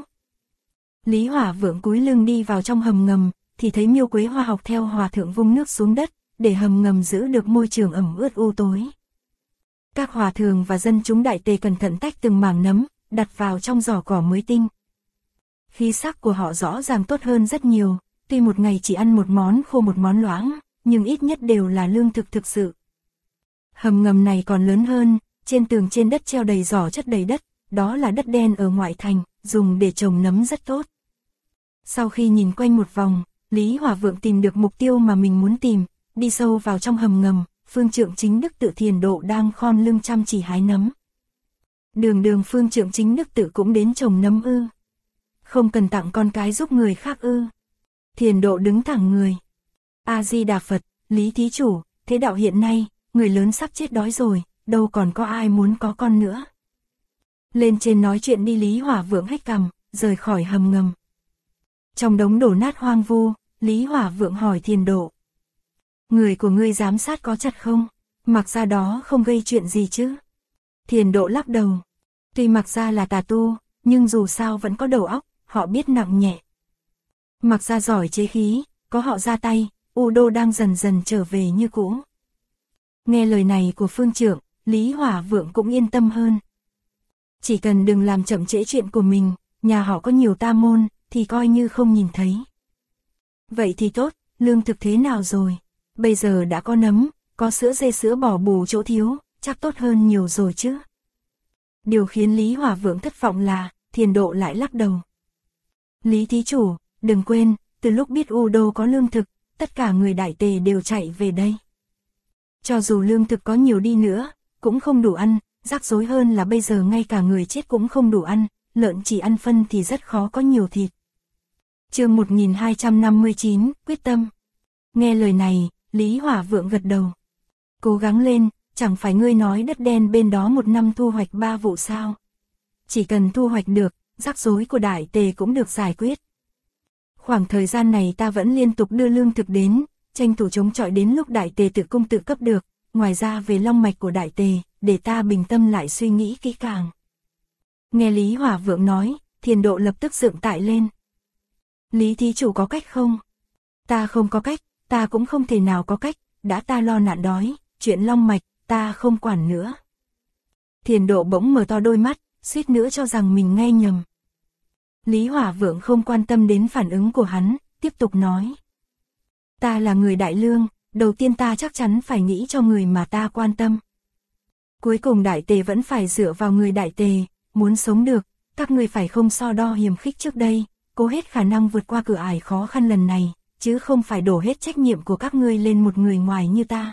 Lý Hỏa Vượng cúi lưng đi vào trong hầm ngầm, thì thấy Miêu Quế Hoa học theo hòa thượng vung nước xuống đất, để hầm ngầm giữ được môi trường ẩm ướt u tối. Các hòa thượng và dân chúng Đại Tề cẩn thận tách từng mảng nấm, đặt vào trong giỏ cỏ mới tinh. Khí sắc của họ rõ ràng tốt hơn rất nhiều, tuy một ngày chỉ ăn một món khô một món loãng, nhưng ít nhất đều là lương thực thực sự. Hầm ngầm này còn lớn hơn, trên tường trên đất treo đầy giỏ chất đầy đất, đó là đất đen ở ngoại thành, dùng để trồng nấm rất tốt. Sau khi nhìn quanh một vòng, Lý Hỏa Vượng tìm được mục tiêu mà mình muốn tìm, đi sâu vào trong hầm ngầm, Phương Trượng Chính Đức Tự Thiền Độ đang khom lưng chăm chỉ hái nấm. Đường Phương Trượng Chính Đức Tự cũng đến trồng nấm ư? Không cần tặng con cái giúp người khác ư? Thiền Độ đứng thẳng người. A Di Đà Phật, Lý thí chủ, thế đạo hiện nay, người lớn sắp chết đói rồi, đâu còn có ai muốn có con nữa. Lên trên nói chuyện đi. Lý Hỏa Vượng hách cằm, rời khỏi hầm ngầm. Trong đống đổ nát hoang vu, Lý Hỏa Vượng hỏi Thiền Độ. Người của ngươi giám sát có chặt không? Mặc ra đó không gây chuyện gì chứ? Thiền Độ lắc đầu. Tuy mặc ra là tà tu, nhưng dù sao vẫn có đầu óc, họ biết nặng nhẹ. Mặc ra giỏi chế khí, có họ ra tay, U Đô đang dần dần trở về như cũ. Nghe lời này của Phương Trượng, Lý Hỏa Vượng cũng yên tâm hơn. Chỉ cần đừng làm chậm trễ chuyện của mình, nhà họ có nhiều ta môn, thì coi như không nhìn thấy. Vậy thì tốt, lương thực thế nào rồi? Bây giờ đã có nấm, có sữa dê sữa bò bù chỗ thiếu, chắc tốt hơn nhiều rồi chứ. Điều khiến Lý Hỏa Vượng thất vọng là, Thiền Độ lại lắc đầu. Lý thí chủ, đừng quên, từ lúc biết U Đô có lương thực, tất cả người Đại Tề đều chạy về đây. Cho dù lương thực có nhiều đi nữa, cũng không đủ ăn, rắc rối hơn là bây giờ ngay cả người chết cũng không đủ ăn, lợn chỉ ăn phân thì rất khó có nhiều thịt. Chương 1259, quyết tâm. Nghe lời này, Lý Hỏa Vượng gật đầu. Cố gắng lên, chẳng phải ngươi nói đất đen bên đó một năm thu hoạch 3 vụ sao? Chỉ cần thu hoạch được, rắc rối của Đại Tề cũng được giải quyết. Khoảng thời gian này ta vẫn liên tục đưa lương thực đến, tranh thủ chống chọi đến lúc Đại Tề tự cung tự cấp được, ngoài ra về long mạch của Đại Tề, để ta bình tâm lại suy nghĩ kỹ càng. Nghe Lý Hỏa Vượng nói, Thiền Độ lập tức dựng tại lên. Lý thí chủ có cách không? Ta không có cách, ta cũng không thể nào có cách, đã ta lo nạn đói, chuyện long mạch, ta không quản nữa. Thiền Độ bỗng mở to đôi mắt, suýt nữa cho rằng mình nghe nhầm. Lý Hỏa Vượng không quan tâm đến phản ứng của hắn, tiếp tục nói. Ta là người đại lương, đầu tiên ta chắc chắn phải nghĩ cho người mà ta quan tâm. Cuối cùng Đại Tề vẫn phải dựa vào người Đại Tề, muốn sống được, các ngươi phải không so đo hiềm khích trước đây, cố hết khả năng vượt qua cửa ải khó khăn lần này, chứ không phải đổ hết trách nhiệm của các ngươi lên một người ngoài như ta.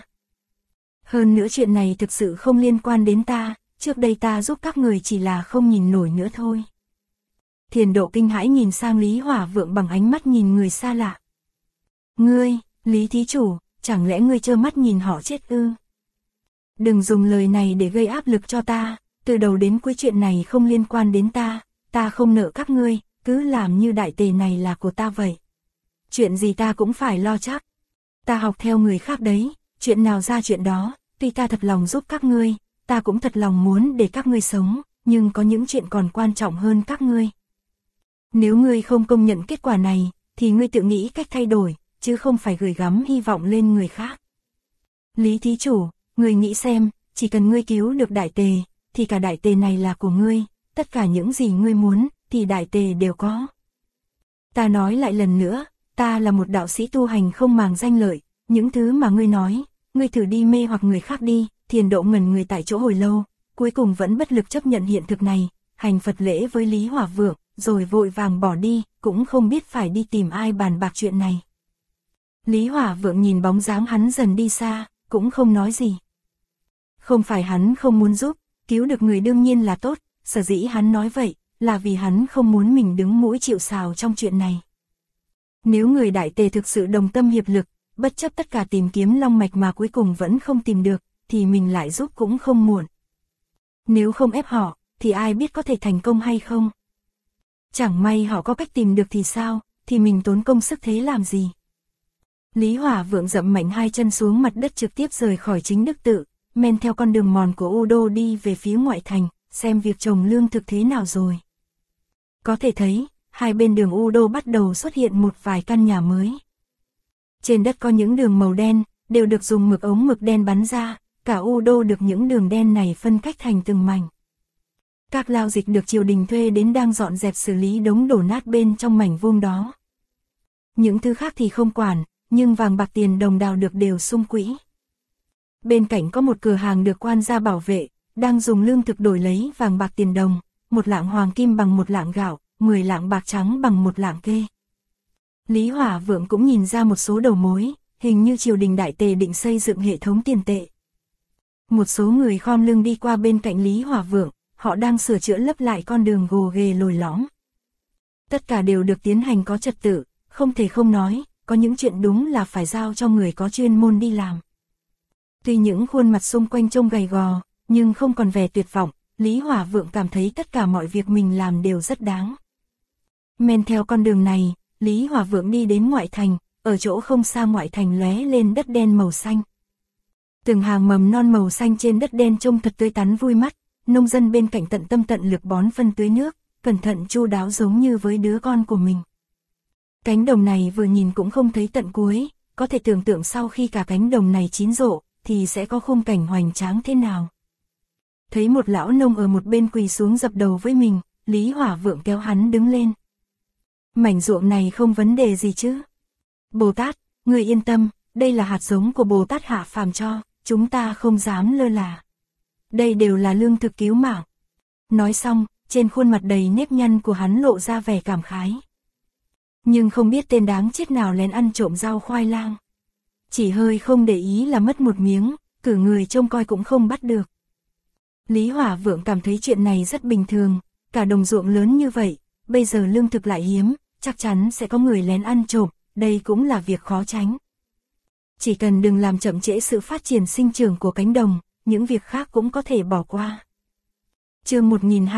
Hơn nữa chuyện này thực sự không liên quan đến ta, trước đây ta giúp các người chỉ là không nhìn nổi nữa thôi. Thiền Độ kinh hãi nhìn sang Lý Hỏa Vượng bằng ánh mắt nhìn người xa lạ. Ngươi, Lý thí chủ, chẳng lẽ ngươi trơ mắt nhìn họ chết ư? Đừng dùng lời này để gây áp lực cho ta, từ đầu đến cuối chuyện này không liên quan đến ta không nợ các ngươi, cứ làm như Đại Tề này là của ta vậy. Chuyện gì ta cũng phải lo chắc. Ta học theo người khác đấy, chuyện nào ra chuyện đó, tuy ta thật lòng giúp các ngươi, ta cũng thật lòng muốn để các ngươi sống, nhưng có những chuyện còn quan trọng hơn các ngươi. Nếu ngươi không công nhận kết quả này, thì ngươi tự nghĩ cách thay đổi, chứ không phải gửi gắm hy vọng lên người khác. Lý thí chủ, ngươi nghĩ xem, chỉ cần ngươi cứu được Đại Tề, thì cả Đại Tề này là của ngươi, tất cả những gì ngươi muốn, thì Đại Tề đều có. Ta nói lại lần nữa, ta là một đạo sĩ tu hành không màng danh lợi, những thứ mà ngươi nói, ngươi thử đi mê hoặc người khác đi. Thiền Độ ngẩn người tại chỗ hồi lâu, cuối cùng vẫn bất lực chấp nhận hiện thực này, hành Phật lễ với Lý Hỏa Vượng, rồi vội vàng bỏ đi, cũng không biết phải đi tìm ai bàn bạc chuyện này. Lý Hỏa Vượng nhìn bóng dáng hắn dần đi xa, cũng không nói gì. Không phải hắn không muốn giúp, cứu được người đương nhiên là tốt, sở dĩ hắn nói vậy, là vì hắn không muốn mình đứng mũi chịu sào trong chuyện này. Nếu người Đại Tề thực sự đồng tâm hiệp lực, bất chấp tất cả tìm kiếm long mạch mà cuối cùng vẫn không tìm được, thì mình lại giúp cũng không muộn. Nếu không ép họ, thì ai biết có thể thành công hay không? Chẳng may họ có cách tìm được thì sao, thì mình tốn công sức thế làm gì? Lý Hỏa Vượng dậm mạnh hai chân xuống mặt đất trực tiếp rời khỏi Chính Đức Tự, men theo con đường mòn của U Đô đi về phía ngoại thành, xem việc trồng lương thực thế nào rồi. Có thể thấy, hai bên đường U Đô bắt đầu xuất hiện một vài căn nhà mới. Trên đất có những đường màu đen, đều được dùng mực ống mực đen bắn ra, cả U Đô được những đường đen này phân cách thành từng mảnh. Các lao dịch được triều đình thuê đến đang dọn dẹp xử lý đống đổ nát bên trong mảnh vuông đó. Những thứ khác thì không quản, nhưng vàng bạc tiền đồng đào được đều sung quỹ. Bên cạnh có một cửa hàng được quan gia bảo vệ, đang dùng lương thực đổi lấy vàng bạc tiền đồng, 1 lạng hoàng kim bằng 1 lạng gạo, 10 lạng bạc trắng bằng 1 lạng kê. Lý Hỏa Vượng cũng nhìn ra một số đầu mối, hình như triều đình Đại Tề định xây dựng hệ thống tiền tệ. Một số người khom lưng đi qua bên cạnh Lý Hỏa Vượng, họ đang sửa chữa lấp lại con đường gồ ghề lồi lõm. Tất cả đều được tiến hành có trật tự, không thể không nói, có những chuyện đúng là phải giao cho người có chuyên môn đi làm. Tuy những khuôn mặt xung quanh trông gầy gò, nhưng không còn vẻ tuyệt vọng, Lý Hỏa Vượng cảm thấy tất cả mọi việc mình làm đều rất đáng. Men theo con đường này, Lý Hỏa Vượng đi đến ngoại thành, ở chỗ không xa ngoại thành lóe lên đất đen màu xanh. Từng hàng mầm non màu xanh trên đất đen trông thật tươi tắn vui mắt, nông dân bên cạnh tận tâm tận lực bón phân tưới nước, cẩn thận chu đáo giống như với đứa con của mình. Cánh đồng này vừa nhìn cũng không thấy tận cuối, có thể tưởng tượng sau khi cả cánh đồng này chín rộ, thì sẽ có khung cảnh hoành tráng thế nào. Thấy một lão nông ở một bên quỳ xuống dập đầu với mình, Lý Hỏa Vượng kéo hắn đứng lên. Mảnh ruộng này không vấn đề gì chứ? Bồ Tát, người yên tâm, đây là hạt giống của Bồ Tát hạ phàm cho, chúng ta không dám lơ là. Đây đều là lương thực cứu mạng. Nói xong, trên khuôn mặt đầy nếp nhăn của hắn lộ ra vẻ cảm khái. Nhưng không biết tên đáng chết nào lén ăn trộm rau khoai lang. Chỉ hơi không để ý là mất một miếng, cử người trông coi cũng không bắt được. Lý Hỏa Vượng cảm thấy chuyện này rất bình thường, cả đồng ruộng lớn như vậy, bây giờ lương thực lại hiếm, chắc chắn sẽ có người lén ăn trộm, đây cũng là việc khó tránh. Chỉ cần đừng làm chậm trễ sự phát triển sinh trưởng của cánh đồng, những việc khác cũng có thể bỏ qua. Chương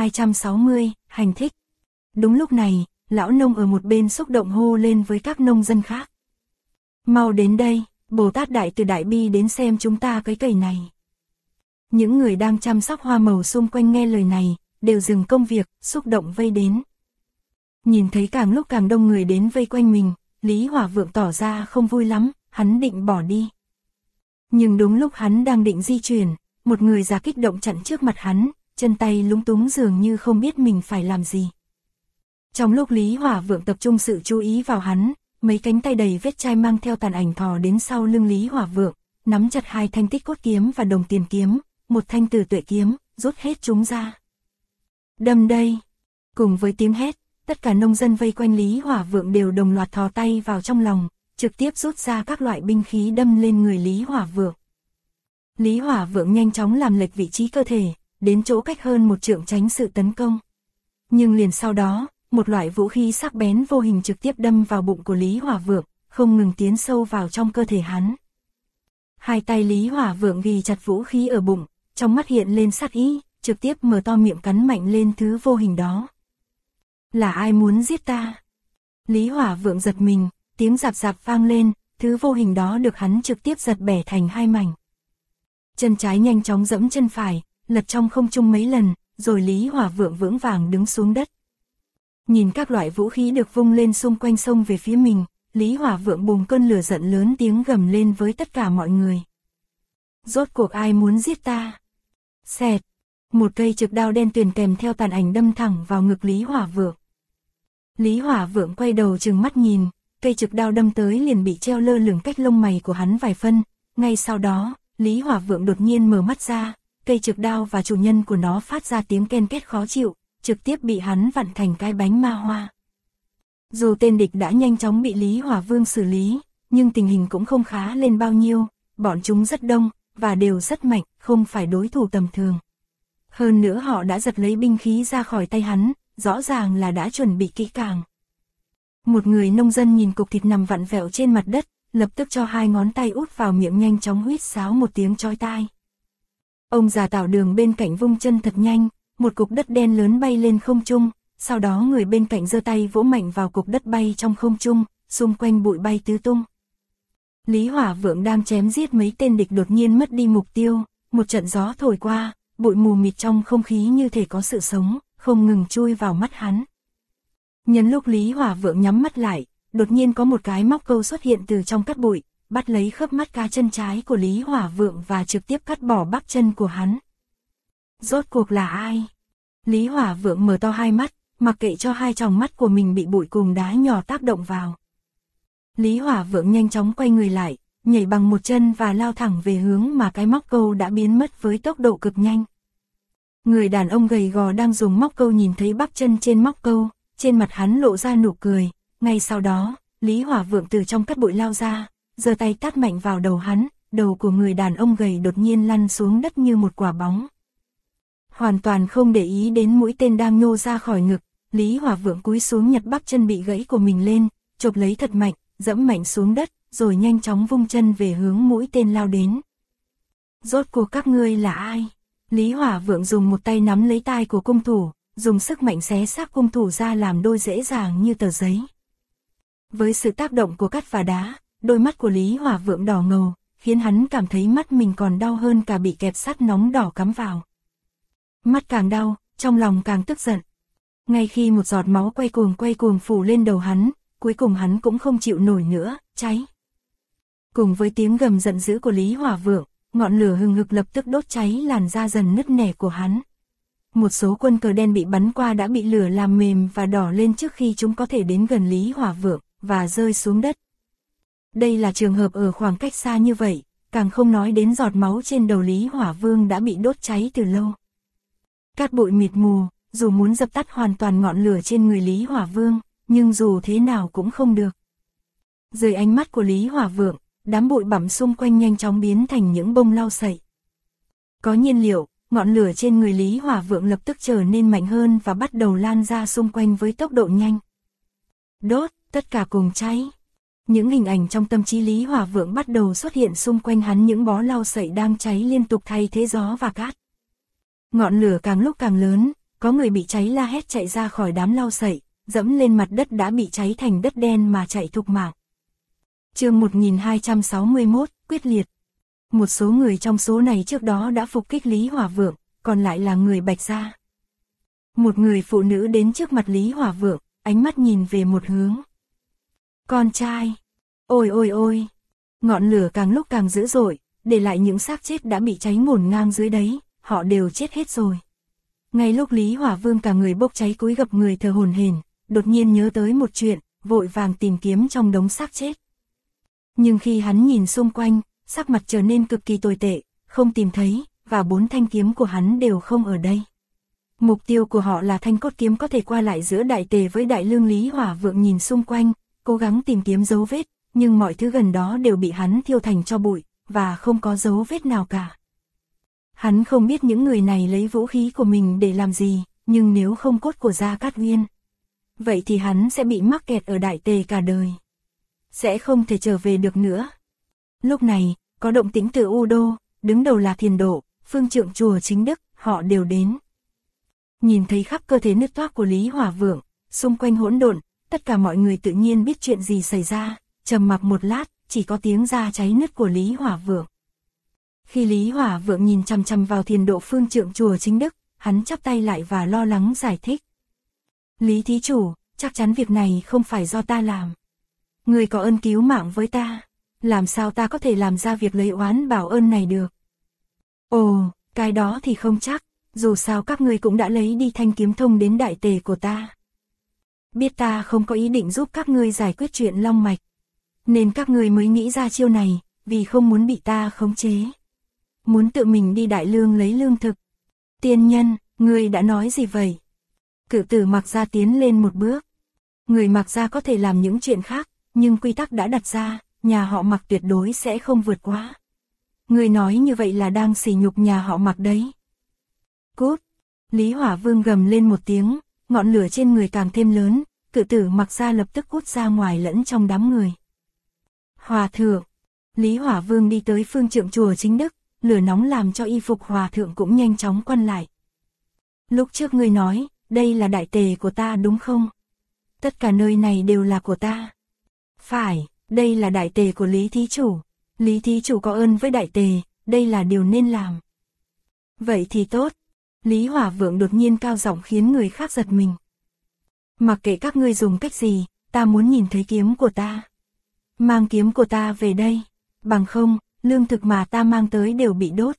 1260, hành thích. Đúng lúc này, lão nông ở một bên xúc động hô lên với các nông dân khác. Mau đến đây, Bồ Tát Đại Từ Đại Bi đến xem chúng ta cấy cày này. Những người đang chăm sóc hoa màu xung quanh nghe lời này, đều dừng công việc, xúc động vây đến. Nhìn thấy càng lúc càng đông người đến vây quanh mình, Lý Hỏa Vượng tỏ ra không vui lắm, hắn định bỏ đi. Nhưng đúng lúc hắn đang định di chuyển, một người già kích động chặn trước mặt hắn, chân tay lúng túng dường như không biết mình phải làm gì. Trong lúc Lý Hỏa Vượng tập trung sự chú ý vào hắn, mấy cánh tay đầy vết chai mang theo tàn ảnh thò đến sau lưng Lý Hỏa Vượng, nắm chặt 2 thanh tích cốt kiếm và đồng tiền kiếm, 1 thanh Tử Tuệ kiếm, rút hết chúng ra. Đâm đây! Cùng với tiếng hét, tất cả nông dân vây quanh Lý Hỏa Vượng đều đồng loạt thò tay vào trong lòng, trực tiếp rút ra các loại binh khí đâm lên người Lý Hỏa Vượng. Lý Hỏa Vượng nhanh chóng làm lệch vị trí cơ thể, đến chỗ cách hơn 1 trượng tránh sự tấn công. Nhưng liền sau đó, một loại vũ khí sắc bén vô hình trực tiếp đâm vào bụng của Lý Hỏa Vượng, không ngừng tiến sâu vào trong cơ thể hắn. Hai tay Lý Hỏa Vượng ghi chặt vũ khí ở bụng, trong mắt hiện lên sát ý, trực tiếp mở to miệng cắn mạnh lên thứ vô hình đó. Là ai muốn giết ta? Lý Hỏa Vượng giật mình, tiếng rạp rạp vang lên, thứ vô hình đó được hắn trực tiếp giật bẻ thành 2 mảnh. Chân trái nhanh chóng giẫm chân phải, lật trong không trung mấy lần, rồi Lý Hỏa Vượng vững vàng đứng xuống đất. Nhìn các loại vũ khí được vung lên xung quanh xông về phía mình, Lý Hỏa Vượng bùng cơn lửa giận lớn tiếng gầm lên với tất cả mọi người. Rốt cuộc ai muốn giết ta? Xẹt! Một cây trực đao đen tuyền kèm theo tàn ảnh đâm thẳng vào ngực Lý Hỏa Vượng. Lý Hỏa Vượng quay đầu trừng mắt nhìn, cây trực đao đâm tới liền bị treo lơ lửng cách lông mày của hắn vài phân. Ngay sau đó, Lý Hỏa Vượng đột nhiên mở mắt ra, cây trực đao và chủ nhân của nó phát ra tiếng ken két khó chịu, trực tiếp bị hắn vặn thành cái bánh ma hoa. Dù tên địch đã nhanh chóng bị Lý Hỏa Vương xử lý, nhưng tình hình cũng không khá lên bao nhiêu, bọn chúng rất đông, và đều rất mạnh, không phải đối thủ tầm thường. Hơn nữa họ đã giật lấy binh khí ra khỏi tay hắn, rõ ràng là đã chuẩn bị kỹ càng. Một người nông dân nhìn cục thịt nằm vặn vẹo trên mặt đất, lập tức cho 2 ngón tay út vào miệng nhanh chóng huýt sáo một tiếng chói tai. Ông già Tảo Đường bên cạnh vung chân thật nhanh, một cục đất đen lớn bay lên không trung, sau đó người bên cạnh giơ tay vỗ mạnh vào cục đất bay trong không trung, xung quanh bụi bay tứ tung. Lý Hỏa Vượng đang chém giết mấy tên địch đột nhiên mất đi mục tiêu, một trận gió thổi qua, bụi mù mịt trong không khí như thể có sự sống, không ngừng chui vào mắt hắn. Nhân lúc Lý Hỏa Vượng nhắm mắt lại, đột nhiên có một cái móc câu xuất hiện từ trong cát bụi, bắt lấy khớp mắt cá chân trái của Lý Hỏa Vượng và trực tiếp cắt bỏ bắp chân của hắn. Rốt cuộc là ai? Lý Hỏa Vượng mở to hai mắt, mặc kệ cho hai tròng mắt của mình bị bụi cùng đá nhỏ tác động vào. Lý Hỏa Vượng nhanh chóng quay người lại, nhảy bằng một chân và lao thẳng về hướng mà cái móc câu đã biến mất với tốc độ cực nhanh. Người đàn ông gầy gò đang dùng móc câu nhìn thấy bắp chân trên móc câu, trên mặt hắn lộ ra nụ cười. Ngay sau đó, Lý Hỏa Vượng từ trong cát bụi lao ra, giơ tay tát mạnh vào đầu hắn, đầu của người đàn ông gầy đột nhiên lăn xuống đất như một quả bóng. Hoàn toàn không để ý đến mũi tên đang nhô ra khỏi ngực, Lý Hỏa Vượng cúi xuống nhặt bắp chân bị gãy của mình lên, chộp lấy thật mạnh, dẫm mạnh xuống đất, rồi nhanh chóng vung chân về hướng mũi tên lao đến. Rốt cuộc các ngươi là ai? Lý Hỏa Vượng dùng một tay nắm lấy tai của cung thủ, dùng sức mạnh xé xác cung thủ ra làm đôi dễ dàng như tờ giấy. Với sự tác động của cát và đá, đôi mắt của Lý Hỏa Vượng đỏ ngầu, khiến hắn cảm thấy mắt mình còn đau hơn cả bị kẹp sắt nóng đỏ cắm vào. Mắt càng đau, trong lòng càng tức giận. Ngay khi một giọt máu quay cuồng phủ lên đầu hắn, cuối cùng hắn cũng không chịu nổi nữa, cháy. Cùng với tiếng gầm giận dữ của Lý Hỏa Vượng, ngọn lửa hừng hực lập tức đốt cháy làn da dần nứt nẻ của hắn. Một số quân cờ đen bị bắn qua đã bị lửa làm mềm và đỏ lên trước khi chúng có thể đến gần Lý Hỏa Vượng, và rơi xuống đất. Đây là trường hợp ở khoảng cách xa như vậy, càng không nói đến giọt máu trên đầu Lý Hỏa Vương đã bị đốt cháy từ lâu. Cát bụi mịt mù, dù muốn dập tắt hoàn toàn ngọn lửa trên người Lý Hỏa Vương, nhưng dù thế nào cũng không được. Dưới ánh mắt của Lý Hỏa Vượng, đám bụi bặm xung quanh nhanh chóng biến thành những bông lau sậy. Có nhiên liệu, ngọn lửa trên người Lý Hỏa Vượng lập tức trở nên mạnh hơn và bắt đầu lan ra xung quanh với tốc độ nhanh. Đốt, tất cả cùng cháy. Những hình ảnh trong tâm trí Lý Hỏa Vượng bắt đầu xuất hiện xung quanh hắn, những bó lau sậy đang cháy liên tục thay thế gió và cát. Ngọn lửa càng lúc càng lớn, có người bị cháy la hét chạy ra khỏi đám lau sậy, dẫm lên mặt đất đã bị cháy thành đất đen mà chạy thục mạng. Chương 1261, quyết liệt. Một số người trong số này trước đó đã phục kích Lý Hỏa Vượng, còn lại là người Bạch Gia. Một người phụ nữ đến trước mặt Lý Hỏa Vượng, ánh mắt nhìn về một hướng. Con trai! Ôi ôi ôi! Ngọn lửa càng lúc càng dữ dội, để lại những xác chết đã bị cháy ngổn ngang dưới đấy, họ đều chết hết rồi. Ngay lúc Lý Hỏa Vương cả người bốc cháy cúi gập người thở hổn hển, đột nhiên nhớ tới một chuyện, vội vàng tìm kiếm trong đống xác chết. Nhưng khi hắn nhìn xung quanh, sắc mặt trở nên cực kỳ tồi tệ, không tìm thấy, và 4 thanh kiếm của hắn đều không ở đây. Mục tiêu của họ là thanh cốt kiếm có thể qua lại giữa Đại Tề với Đại Lương. Lý Hỏa Vượng nhìn xung quanh, cố gắng tìm kiếm dấu vết, nhưng mọi thứ gần đó đều bị hắn thiêu thành tro bụi, và không có dấu vết nào cả. Hắn không biết những người này lấy vũ khí của mình để làm gì, nhưng nếu không cốt của Gia Cát Uyên, vậy thì hắn sẽ bị mắc kẹt ở Đại Tề cả đời. Sẽ không thể trở về được nữa. Lúc này, có động tĩnh từ U Đô, đứng đầu là Thiền Độ, phương trượng chùa Chính Đức, họ đều đến. Nhìn thấy khắp cơ thể nứt toác của Lý Hỏa Vượng, xung quanh hỗn độn, tất cả mọi người tự nhiên biết chuyện gì xảy ra, trầm mặc một lát, chỉ có tiếng da cháy nứt của Lý Hỏa Vượng. Khi Lý Hỏa Vượng nhìn chằm chằm vào Thiền Độ phương trượng chùa Chính Đức, hắn chắp tay lại và lo lắng giải thích. Lý thí chủ, chắc chắn việc này không phải do ta làm. Người có ơn cứu mạng với ta, làm sao ta có thể làm ra việc lấy oán báo ơn này được? Ồ, cái đó thì không chắc, dù sao các ngươi cũng đã lấy đi thanh kiếm thông đến Đại Tề của ta. Biết ta không có ý định giúp các ngươi giải quyết chuyện long mạch, nên các ngươi mới nghĩ ra chiêu này, vì không muốn bị ta khống chế. Muốn tự mình đi Đại Lương lấy lương thực. Tiên nhân, ngươi đã nói gì vậy? Cự tử Mạc Gia tiến lên một bước. Người Mạc Gia có thể làm những chuyện khác, nhưng quy tắc đã đặt ra, nhà họ Mạc tuyệt đối sẽ không vượt quá. Người nói như vậy là đang sỉ nhục nhà họ Mạc đấy. Cút! Lý Hỏa Vương gầm lên một tiếng, ngọn lửa trên người càng thêm lớn, cự tử Mạc Gia lập tức cút ra ngoài lẫn trong đám người. Hòa thượng! Lý Hỏa Vương đi tới phương trượng chùa Chính Đức, lửa nóng làm cho y phục hòa thượng cũng nhanh chóng quăn lại. Lúc trước ngươi nói, đây là Đại Tề của ta đúng không? Tất cả nơi này đều là của ta. Phải, Đây là đại tề của Lý thí chủ. Lý thí chủ có ơn với đại tề, đây là điều nên làm. Vậy thì tốt. Lý Hỏa Vượng đột nhiên cao giọng khiến người khác giật mình. Mặc kệ các ngươi dùng cách gì, ta muốn nhìn thấy kiếm của ta. Mang kiếm của ta về đây. Bằng không, lương thực mà ta mang tới đều bị đốt.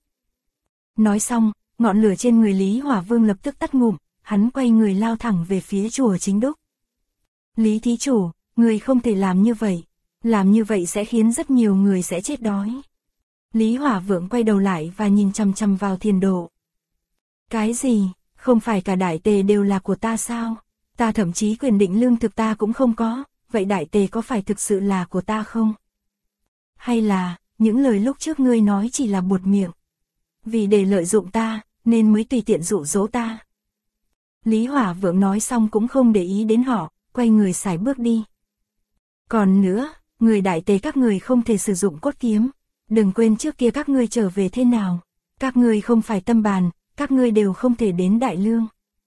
Nói xong, ngọn lửa trên người Lý Hỏa Vương lập tức tắt ngụm, hắn quay người lao thẳng về phía chùa Chính Đúc. Lý thí chủ, người không thể làm như vậy. Làm như vậy sẽ khiến rất nhiều người sẽ chết đói. Lý Hỏa Vượng quay đầu lại và nhìn chằm chằm vào Thiền Độ. Cái gì, không phải cả đại tề đều là của ta sao? Ta thậm chí quyền định lương thực ta cũng không có, vậy đại tề có phải thực sự là của ta không? Hay là, những lời lúc trước ngươi nói chỉ là buột miệng? Vì để lợi dụng ta, nên mới tùy tiện dụ dỗ ta. Lý Hỏa Vượng nói xong cũng không để ý đến họ, quay người sải bước đi. Còn nữa, người đại tề các người không thể sử dụng cốt kiếm. Đừng quên trước kia các ngươi trở về thế nào. Các ngươi không phải tâm bàn, các ngươi đều không thể đến đại lương.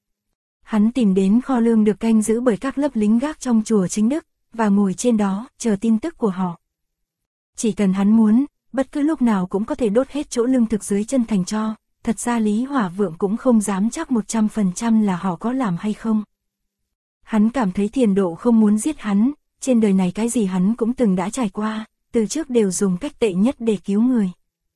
Hắn tìm đến kho lương được canh giữ bởi các lớp lính gác trong chùa Chính Đức, và ngồi trên đó, chờ tin tức của họ. Chỉ cần hắn muốn, bất cứ lúc nào cũng có thể đốt hết chỗ lương thực dưới chân thành tro. Thật ra Lý Hỏa Vượng cũng không dám chắc 100% là họ có làm hay không. Hắn cảm thấy Thiền Độ không muốn giết hắn, trên đời này cái gì hắn cũng từng đã trải qua, từ trước đều dùng cách tệ nhất để cứu người.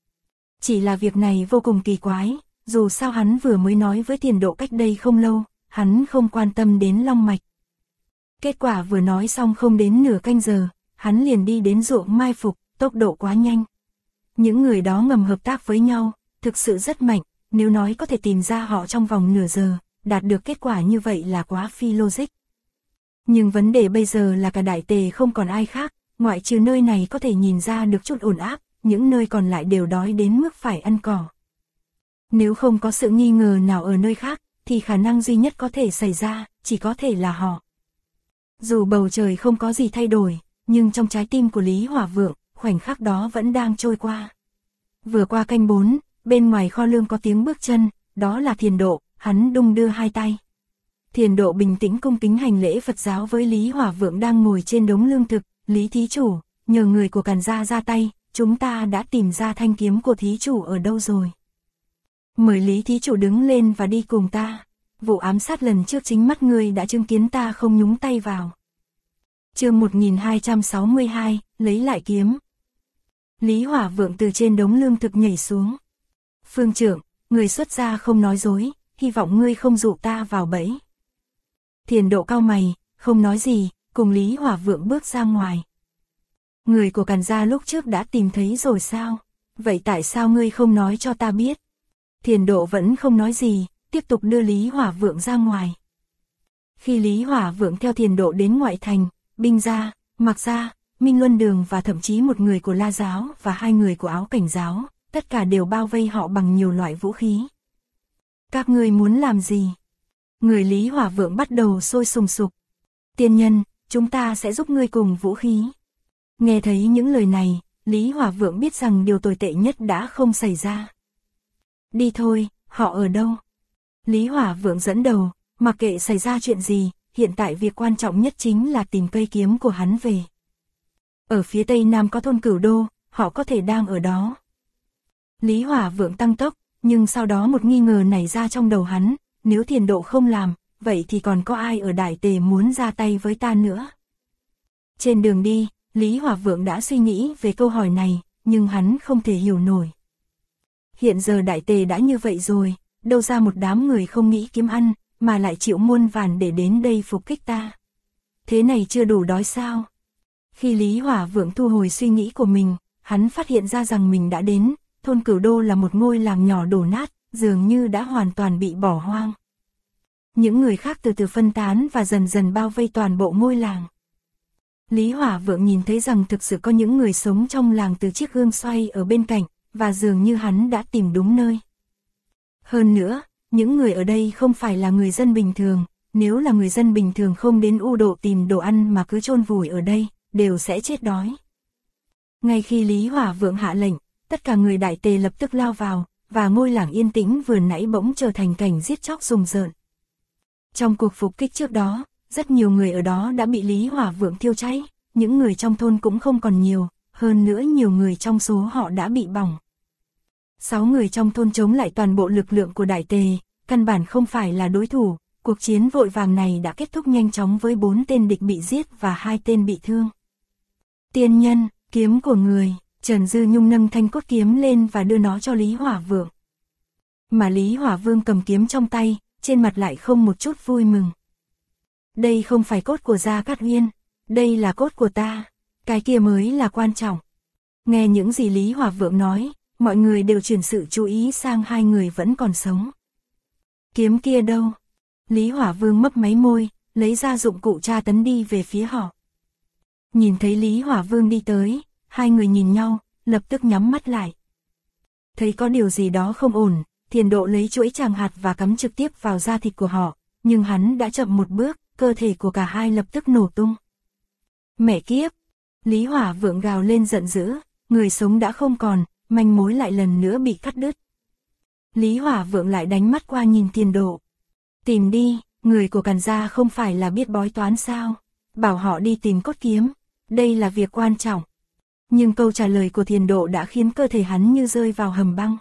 Chỉ là việc này vô cùng kỳ quái, dù sao hắn vừa mới nói với Thiền Độ cách đây không lâu, hắn không quan tâm đến long mạch. Kết quả vừa nói xong không đến nửa canh giờ, hắn liền đi đến ruộng mai phục, tốc độ quá nhanh. Những người đó ngầm hợp tác với nhau, thực sự rất mạnh, nếu nói có thể tìm ra họ trong vòng nửa giờ, đạt được kết quả như vậy là quá phi logic. Nhưng vấn đề bây giờ là cả đại tề không còn ai khác, ngoại trừ nơi này có thể nhìn ra được chút ổn áp, những nơi còn lại đều đói đến mức phải ăn cỏ. Nếu không có sự nghi ngờ nào ở nơi khác, thì khả năng duy nhất có thể xảy ra, chỉ có thể là họ. Dù bầu trời không có gì thay đổi, nhưng trong trái tim của Lý Hỏa Vượng, khoảnh khắc đó vẫn đang trôi qua. Vừa qua canh 4, bên ngoài kho lương có tiếng bước chân, đó là Thiền Độ, hắn đung đưa hai tay. Thiền Độ bình tĩnh cung kính hành lễ Phật giáo với Lý Hỏa Vượng đang ngồi trên đống lương thực. Lý thí chủ, nhờ người của Càn gia ra tay, chúng ta đã tìm ra thanh kiếm của thí chủ ở đâu rồi. Mời Lý thí chủ đứng lên và đi cùng ta. Vụ ám sát lần trước chính mắt ngươi đã chứng kiến, ta không nhúng tay vào. Chương 1262, lấy lại kiếm. Lý Hỏa Vượng từ trên đống lương thực nhảy xuống. Phương trưởng, người xuất gia không nói dối, hy vọng ngươi không dụ ta vào bẫy. Thiền Độ cau mày, không nói gì, cùng Lý Hỏa Vượng bước ra ngoài. Người của Càn gia lúc trước đã tìm thấy rồi sao? Vậy tại sao ngươi không nói cho ta biết? Thiền Độ vẫn không nói gì, tiếp tục đưa Lý Hỏa Vượng ra ngoài. Khi Lý Hỏa Vượng theo Thiền Độ đến ngoại thành, Binh gia, Mạc gia, Minh Luân Đường và thậm chí một người của La giáo và hai người của Áo Cảnh giáo, tất cả đều bao vây họ bằng nhiều loại vũ khí. Các ngươi muốn làm gì? Người Lý Hỏa Vượng bắt đầu sôi sùng sục. Tiên nhân, chúng ta sẽ giúp ngươi cùng vũ khí. Nghe thấy những lời này, Lý Hỏa Vượng biết rằng điều tồi tệ nhất đã không xảy ra. Đi thôi, họ ở đâu? Lý Hỏa Vượng dẫn đầu, mặc kệ xảy ra chuyện gì, hiện tại việc quan trọng nhất chính là tìm cây kiếm của hắn về. Ở phía tây nam có thôn Cửu Đô, họ có thể đang ở đó. Lý Hỏa Vượng tăng tốc, nhưng sau đó một nghi ngờ nảy ra trong đầu hắn, nếu Thiền Độ không làm, vậy thì còn có ai ở Đại Tề muốn ra tay với ta nữa? Trên đường đi, Lý Hỏa Vượng đã suy nghĩ về câu hỏi này, nhưng hắn không thể hiểu nổi. Hiện giờ Đại Tề đã như vậy rồi, đâu ra một đám người không nghĩ kiếm ăn, mà lại chịu muôn vàn để đến đây phục kích ta. Thế này chưa đủ đói sao? Khi Lý Hỏa Vượng thu hồi suy nghĩ của mình, hắn phát hiện ra rằng mình đã đến, thôn Cửu Đô là một ngôi làng nhỏ đổ nát, dường như đã hoàn toàn bị bỏ hoang. Những người khác từ từ phân tán và dần dần bao vây toàn bộ ngôi làng. Lý Hỏa Vượng nhìn thấy rằng thực sự có những người sống trong làng từ chiếc gương xoay ở bên cạnh, và dường như hắn đã tìm đúng nơi. Hơn nữa, những người ở đây không phải là người dân bình thường, nếu là người dân bình thường không đến U Độ tìm đồ ăn mà cứ chôn vùi ở đây, đều sẽ chết đói. Ngay khi Lý Hỏa Vượng hạ lệnh, tất cả người Đại Tề lập tức lao vào, và ngôi làng yên tĩnh vừa nãy bỗng trở thành cảnh giết chóc rùng rợn. Trong cuộc phục kích trước đó, rất nhiều người ở đó đã bị Lý Hỏa Vượng thiêu cháy, những người trong thôn cũng không còn nhiều, hơn nữa nhiều người trong số họ đã bị bỏng. 6 người trong thôn chống lại toàn bộ lực lượng của Đại Tề, căn bản không phải là đối thủ, cuộc chiến vội vàng này đã kết thúc nhanh chóng với 4 tên địch bị giết và 2 tên bị thương. Tiên nhân, kiếm của người, Trần Dư Nhung nâng thanh cốt kiếm lên và đưa nó cho Lý Hỏa Vượng. Mà Lý Hỏa Vương cầm kiếm trong tay, trên mặt lại không một chút vui mừng. Đây không phải cốt của Gia Cát Uyên, đây là cốt của ta, cái kia mới là quan trọng. Nghe những gì Lý Hỏa Vượng nói, mọi người đều chuyển sự chú ý sang 2 người vẫn còn sống. Kiếm kia đâu? Lý Hỏa Vương mấp máy môi, lấy ra dụng cụ tra tấn đi về phía họ. Nhìn thấy Lý Hỏa Vương đi tới, 2 người nhìn nhau, lập tức nhắm mắt lại. Thấy có điều gì đó không ổn, Thiền Độ lấy chuỗi tràng hạt và cắm trực tiếp vào da thịt của họ, nhưng hắn đã chậm một bước, cơ thể của cả hai lập tức nổ tung. Mẹ kiếp! Lý Hỏa Vượng gào lên giận dữ, người sống đã không còn, manh mối lại lần nữa bị cắt đứt. Lý Hỏa Vượng lại đánh mắt qua nhìn Thiền Độ. Tìm đi, người của Càn gia không phải là biết bói toán sao? Bảo họ đi tìm cốt kiếm, đây là việc quan trọng. Nhưng câu trả lời của Thiền Độ đã khiến cơ thể hắn như rơi vào hầm băng.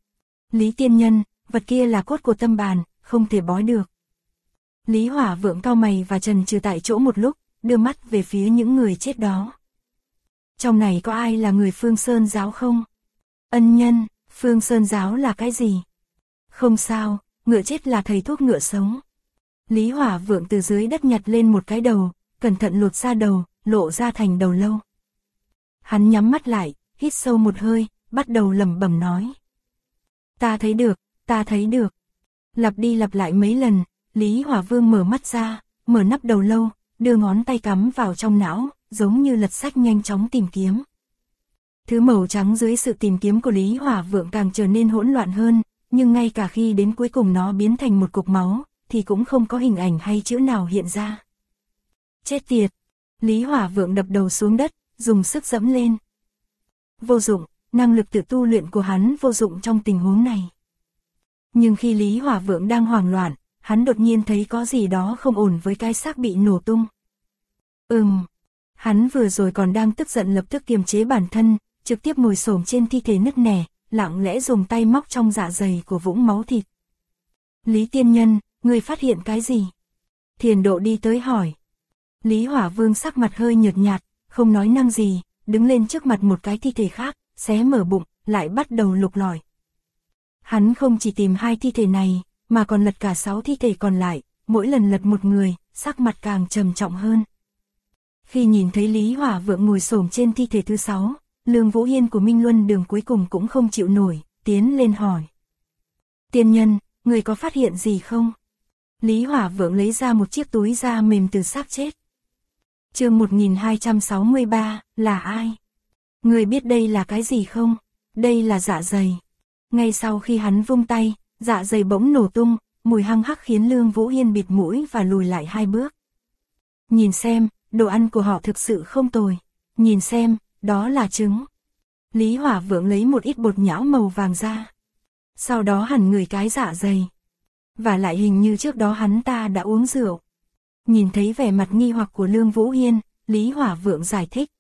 Lý tiên nhân, vật kia là cốt của Tâm Bàn, không thể bói được. Lý Hỏa Vượng cau mày và chần chừ tại chỗ một lúc, đưa mắt về phía những người chết đó. Trong này có ai là người Phương Sơn giáo không? Ân nhân, Phương Sơn giáo là cái gì? Không sao, ngựa chết là thầy thuốc ngựa sống. Lý Hỏa Vượng từ dưới đất nhặt lên một cái đầu, cẩn thận lột ra đầu, lộ ra thành đầu lâu. Hắn nhắm mắt lại, hít sâu một hơi, bắt đầu lẩm bẩm nói. Ta thấy được, ta thấy được. Lặp đi lặp lại mấy lần, Lý Hỏa Vương mở mắt ra, mở nắp đầu lâu, đưa ngón tay cắm vào trong não, giống như lật sách nhanh chóng tìm kiếm. Thứ màu trắng dưới sự tìm kiếm của Lý Hỏa Vượng càng trở nên hỗn loạn hơn, nhưng ngay cả khi đến cuối cùng nó biến thành một cục máu, thì cũng không có hình ảnh hay chữ nào hiện ra. Chết tiệt! Lý Hỏa Vượng đập đầu xuống đất, dùng sức dẫm lên. Vô dụng, năng lực tự tu luyện của hắn vô dụng trong tình huống này. Nhưng khi Lý Hỏa Vượng đang hoảng loạn, hắn đột nhiên thấy có gì đó không ổn với cái xác bị nổ tung. Hắn vừa rồi còn đang tức giận lập tức kiềm chế bản thân, trực tiếp ngồi xổm trên thi thể nứt nẻ, lặng lẽ dùng tay móc trong dạ dày của vũng máu thịt. Lý tiên nhân, người phát hiện cái gì? Thiền Độ đi tới hỏi. Lý Hỏa Vương sắc mặt hơi nhợt nhạt, không nói năng gì, đứng lên trước mặt một cái thi thể khác, xé mở bụng, lại bắt đầu lục lọi. Hắn không chỉ tìm 2 thi thể này, mà còn lật cả 6 thi thể còn lại, mỗi lần lật một người, sắc mặt càng trầm trọng hơn. Khi nhìn thấy Lý Hỏa Vượng ngồi xổm trên thi thể thứ 6, Lương Vũ Hiên của Minh Luân Đường cuối cùng cũng không chịu nổi, tiến lên hỏi. Tiên nhân, người có phát hiện gì không? Lý Hỏa Vượng lấy ra một chiếc túi da mềm từ xác chết. Chương 1263, là ai? Người biết đây là cái gì không? Đây là dạ dày. Ngay sau khi hắn vung tay, dạ dày bỗng nổ tung, mùi hăng hắc khiến Lương Vũ Hiên bịt mũi và lùi lại 2 bước. Nhìn xem, đồ ăn của họ thực sự không tồi. Nhìn xem, đó là trứng. Lý Hỏa Vượng lấy một ít bột nhão màu vàng ra. Sau đó hẳn ngửi cái dạ dày. Và lại hình như trước đó hắn ta đã uống rượu. Nhìn thấy vẻ mặt nghi hoặc của Lương Vũ Hiên, Lý Hỏa Vượng giải thích.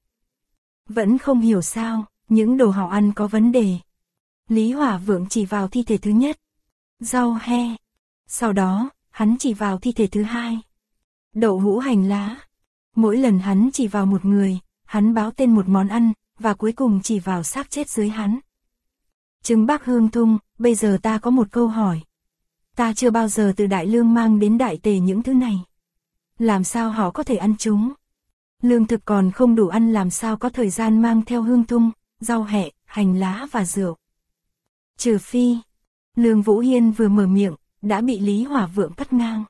Vẫn không hiểu sao, những đồ họ ăn có vấn đề. Lý Hỏa Vượng chỉ vào thi thể thứ nhất. Rau he. Sau đó, hắn chỉ vào thi thể thứ 2. Đậu hũ hành lá. Mỗi lần hắn chỉ vào một người, hắn báo tên một món ăn, và cuối cùng chỉ vào xác chết dưới hắn. Trứng Bắc Hương Thung, bây giờ ta có một câu hỏi. Ta chưa bao giờ từ Đại Lương mang đến Đại Tề những thứ này. Làm sao họ có thể ăn chúng? Lương thực còn không đủ ăn làm sao có thời gian mang theo hương thung, rau hẹ, hành lá và rượu. Trừ phi, Lương Vũ Hiên vừa mở miệng, đã bị Lý Hỏa Vượng cắt ngang.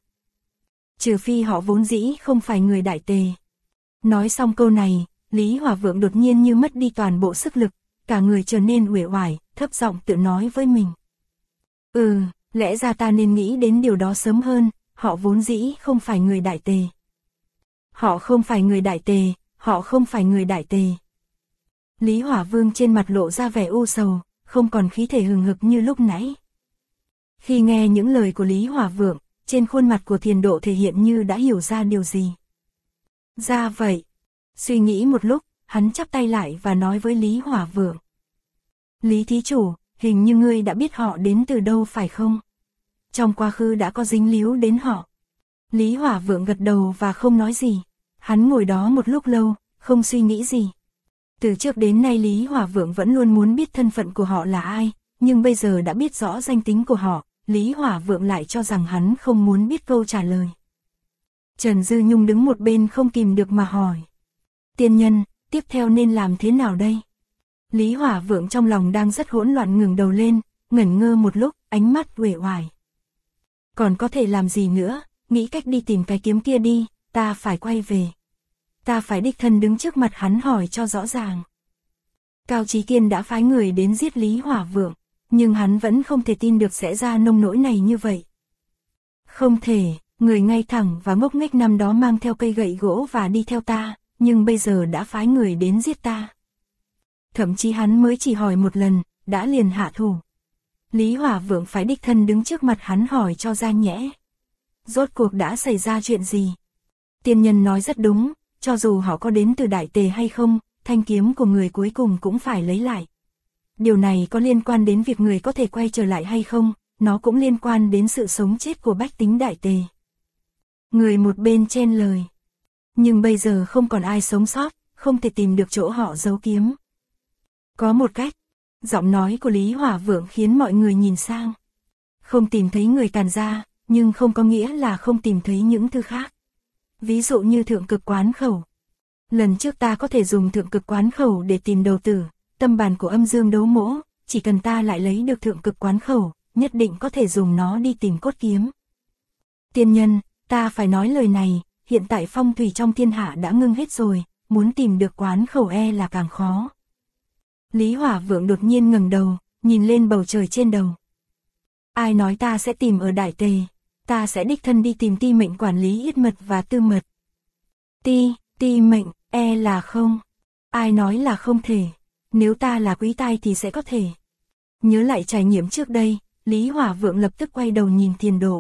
Trừ phi họ vốn dĩ không phải người Đại Tề. Nói xong câu này, Lý Hỏa Vượng đột nhiên như mất đi toàn bộ sức lực, cả người trở nên uể oải, thấp giọng tự nói với mình. Lẽ ra ta nên nghĩ đến điều đó sớm hơn, họ vốn dĩ không phải người Đại Tề. Họ không phải người Đại Tề, họ không phải người Đại Tề. Lý Hỏa Vương trên mặt lộ ra vẻ u sầu, không còn khí thể hừng hực như lúc nãy. Khi nghe những lời của Lý Hỏa Vượng, trên khuôn mặt của Thiền Độ thể hiện như đã hiểu ra điều gì. Ra vậy. Suy nghĩ một lúc, hắn chắp tay lại và nói với Lý Hỏa Vượng. Lý thí chủ, hình như ngươi đã biết họ đến từ đâu phải không? Trong quá khứ đã có dính líu đến họ. Lý Hỏa Vượng gật đầu và không nói gì. Hắn ngồi đó một lúc lâu, không suy nghĩ gì. Từ trước đến nay Lý Hỏa Vượng vẫn luôn muốn biết thân phận của họ là ai, nhưng bây giờ đã biết rõ danh tính của họ, Lý Hỏa Vượng lại cho rằng hắn không muốn biết câu trả lời. Trần Dư Nhung đứng một bên không kìm được mà hỏi. Tiên nhân, tiếp theo nên làm thế nào đây? Lý Hỏa Vượng trong lòng đang rất hỗn loạn ngẩng đầu lên, ngẩn ngơ một lúc, ánh mắt uể oải. Còn có thể làm gì nữa, nghĩ cách đi tìm cái kiếm kia đi, ta phải quay về. Ta phải đích thân đứng trước mặt hắn hỏi cho rõ ràng. Cao Chí Kiên đã phái người đến giết Lý Hỏa Vượng, nhưng hắn vẫn không thể tin được sẽ ra nông nỗi này như vậy. Không thể, người ngay thẳng và ngốc nghếch năm đó mang theo cây gậy gỗ và đi theo ta, nhưng bây giờ đã phái người đến giết ta. Thậm chí hắn mới chỉ hỏi một lần, đã liền hạ thủ. Lý Hỏa Vượng phải đích thân đứng trước mặt hắn hỏi cho ra nhẽ. Rốt cuộc đã xảy ra chuyện gì? Tiên nhân nói rất đúng, cho dù họ có đến từ Đại Tề hay không, thanh kiếm của người cuối cùng cũng phải lấy lại. Điều này có liên quan đến việc người có thể quay trở lại hay không, nó cũng liên quan đến sự sống chết của bách tính Đại Tề. Người một bên chen lời. Nhưng bây giờ không còn ai sống sót, không thể tìm được chỗ họ giấu kiếm. Có một cách. Giọng nói của Lý Hỏa Vượng khiến mọi người nhìn sang. Không tìm thấy người Càn gia, nhưng không có nghĩa là không tìm thấy những thứ khác. Ví dụ như thượng cực quán khẩu. Lần trước ta có thể dùng thượng cực quán khẩu để tìm đầu tử, tâm bàn của âm dương đấu mỗ, chỉ cần ta lại lấy được thượng cực quán khẩu, nhất định có thể dùng nó đi tìm cốt kiếm. Tiên nhân, ta phải nói lời này, hiện tại phong thủy trong thiên hạ đã ngưng hết rồi, muốn tìm được quán khẩu là càng khó. Lý Hỏa Vượng đột nhiên ngẩng đầu, nhìn lên bầu trời trên đầu. Ai nói ta sẽ tìm ở Đại Tề, ta sẽ đích thân đi tìm Ti Mệnh quản lý yết mật và tư mật. Ti Mệnh, là không. Ai nói là không thể, nếu ta là Quý Tai thì sẽ có thể. Nhớ lại trải nghiệm trước đây, Lý Hỏa Vượng lập tức quay đầu nhìn Tiền Độ.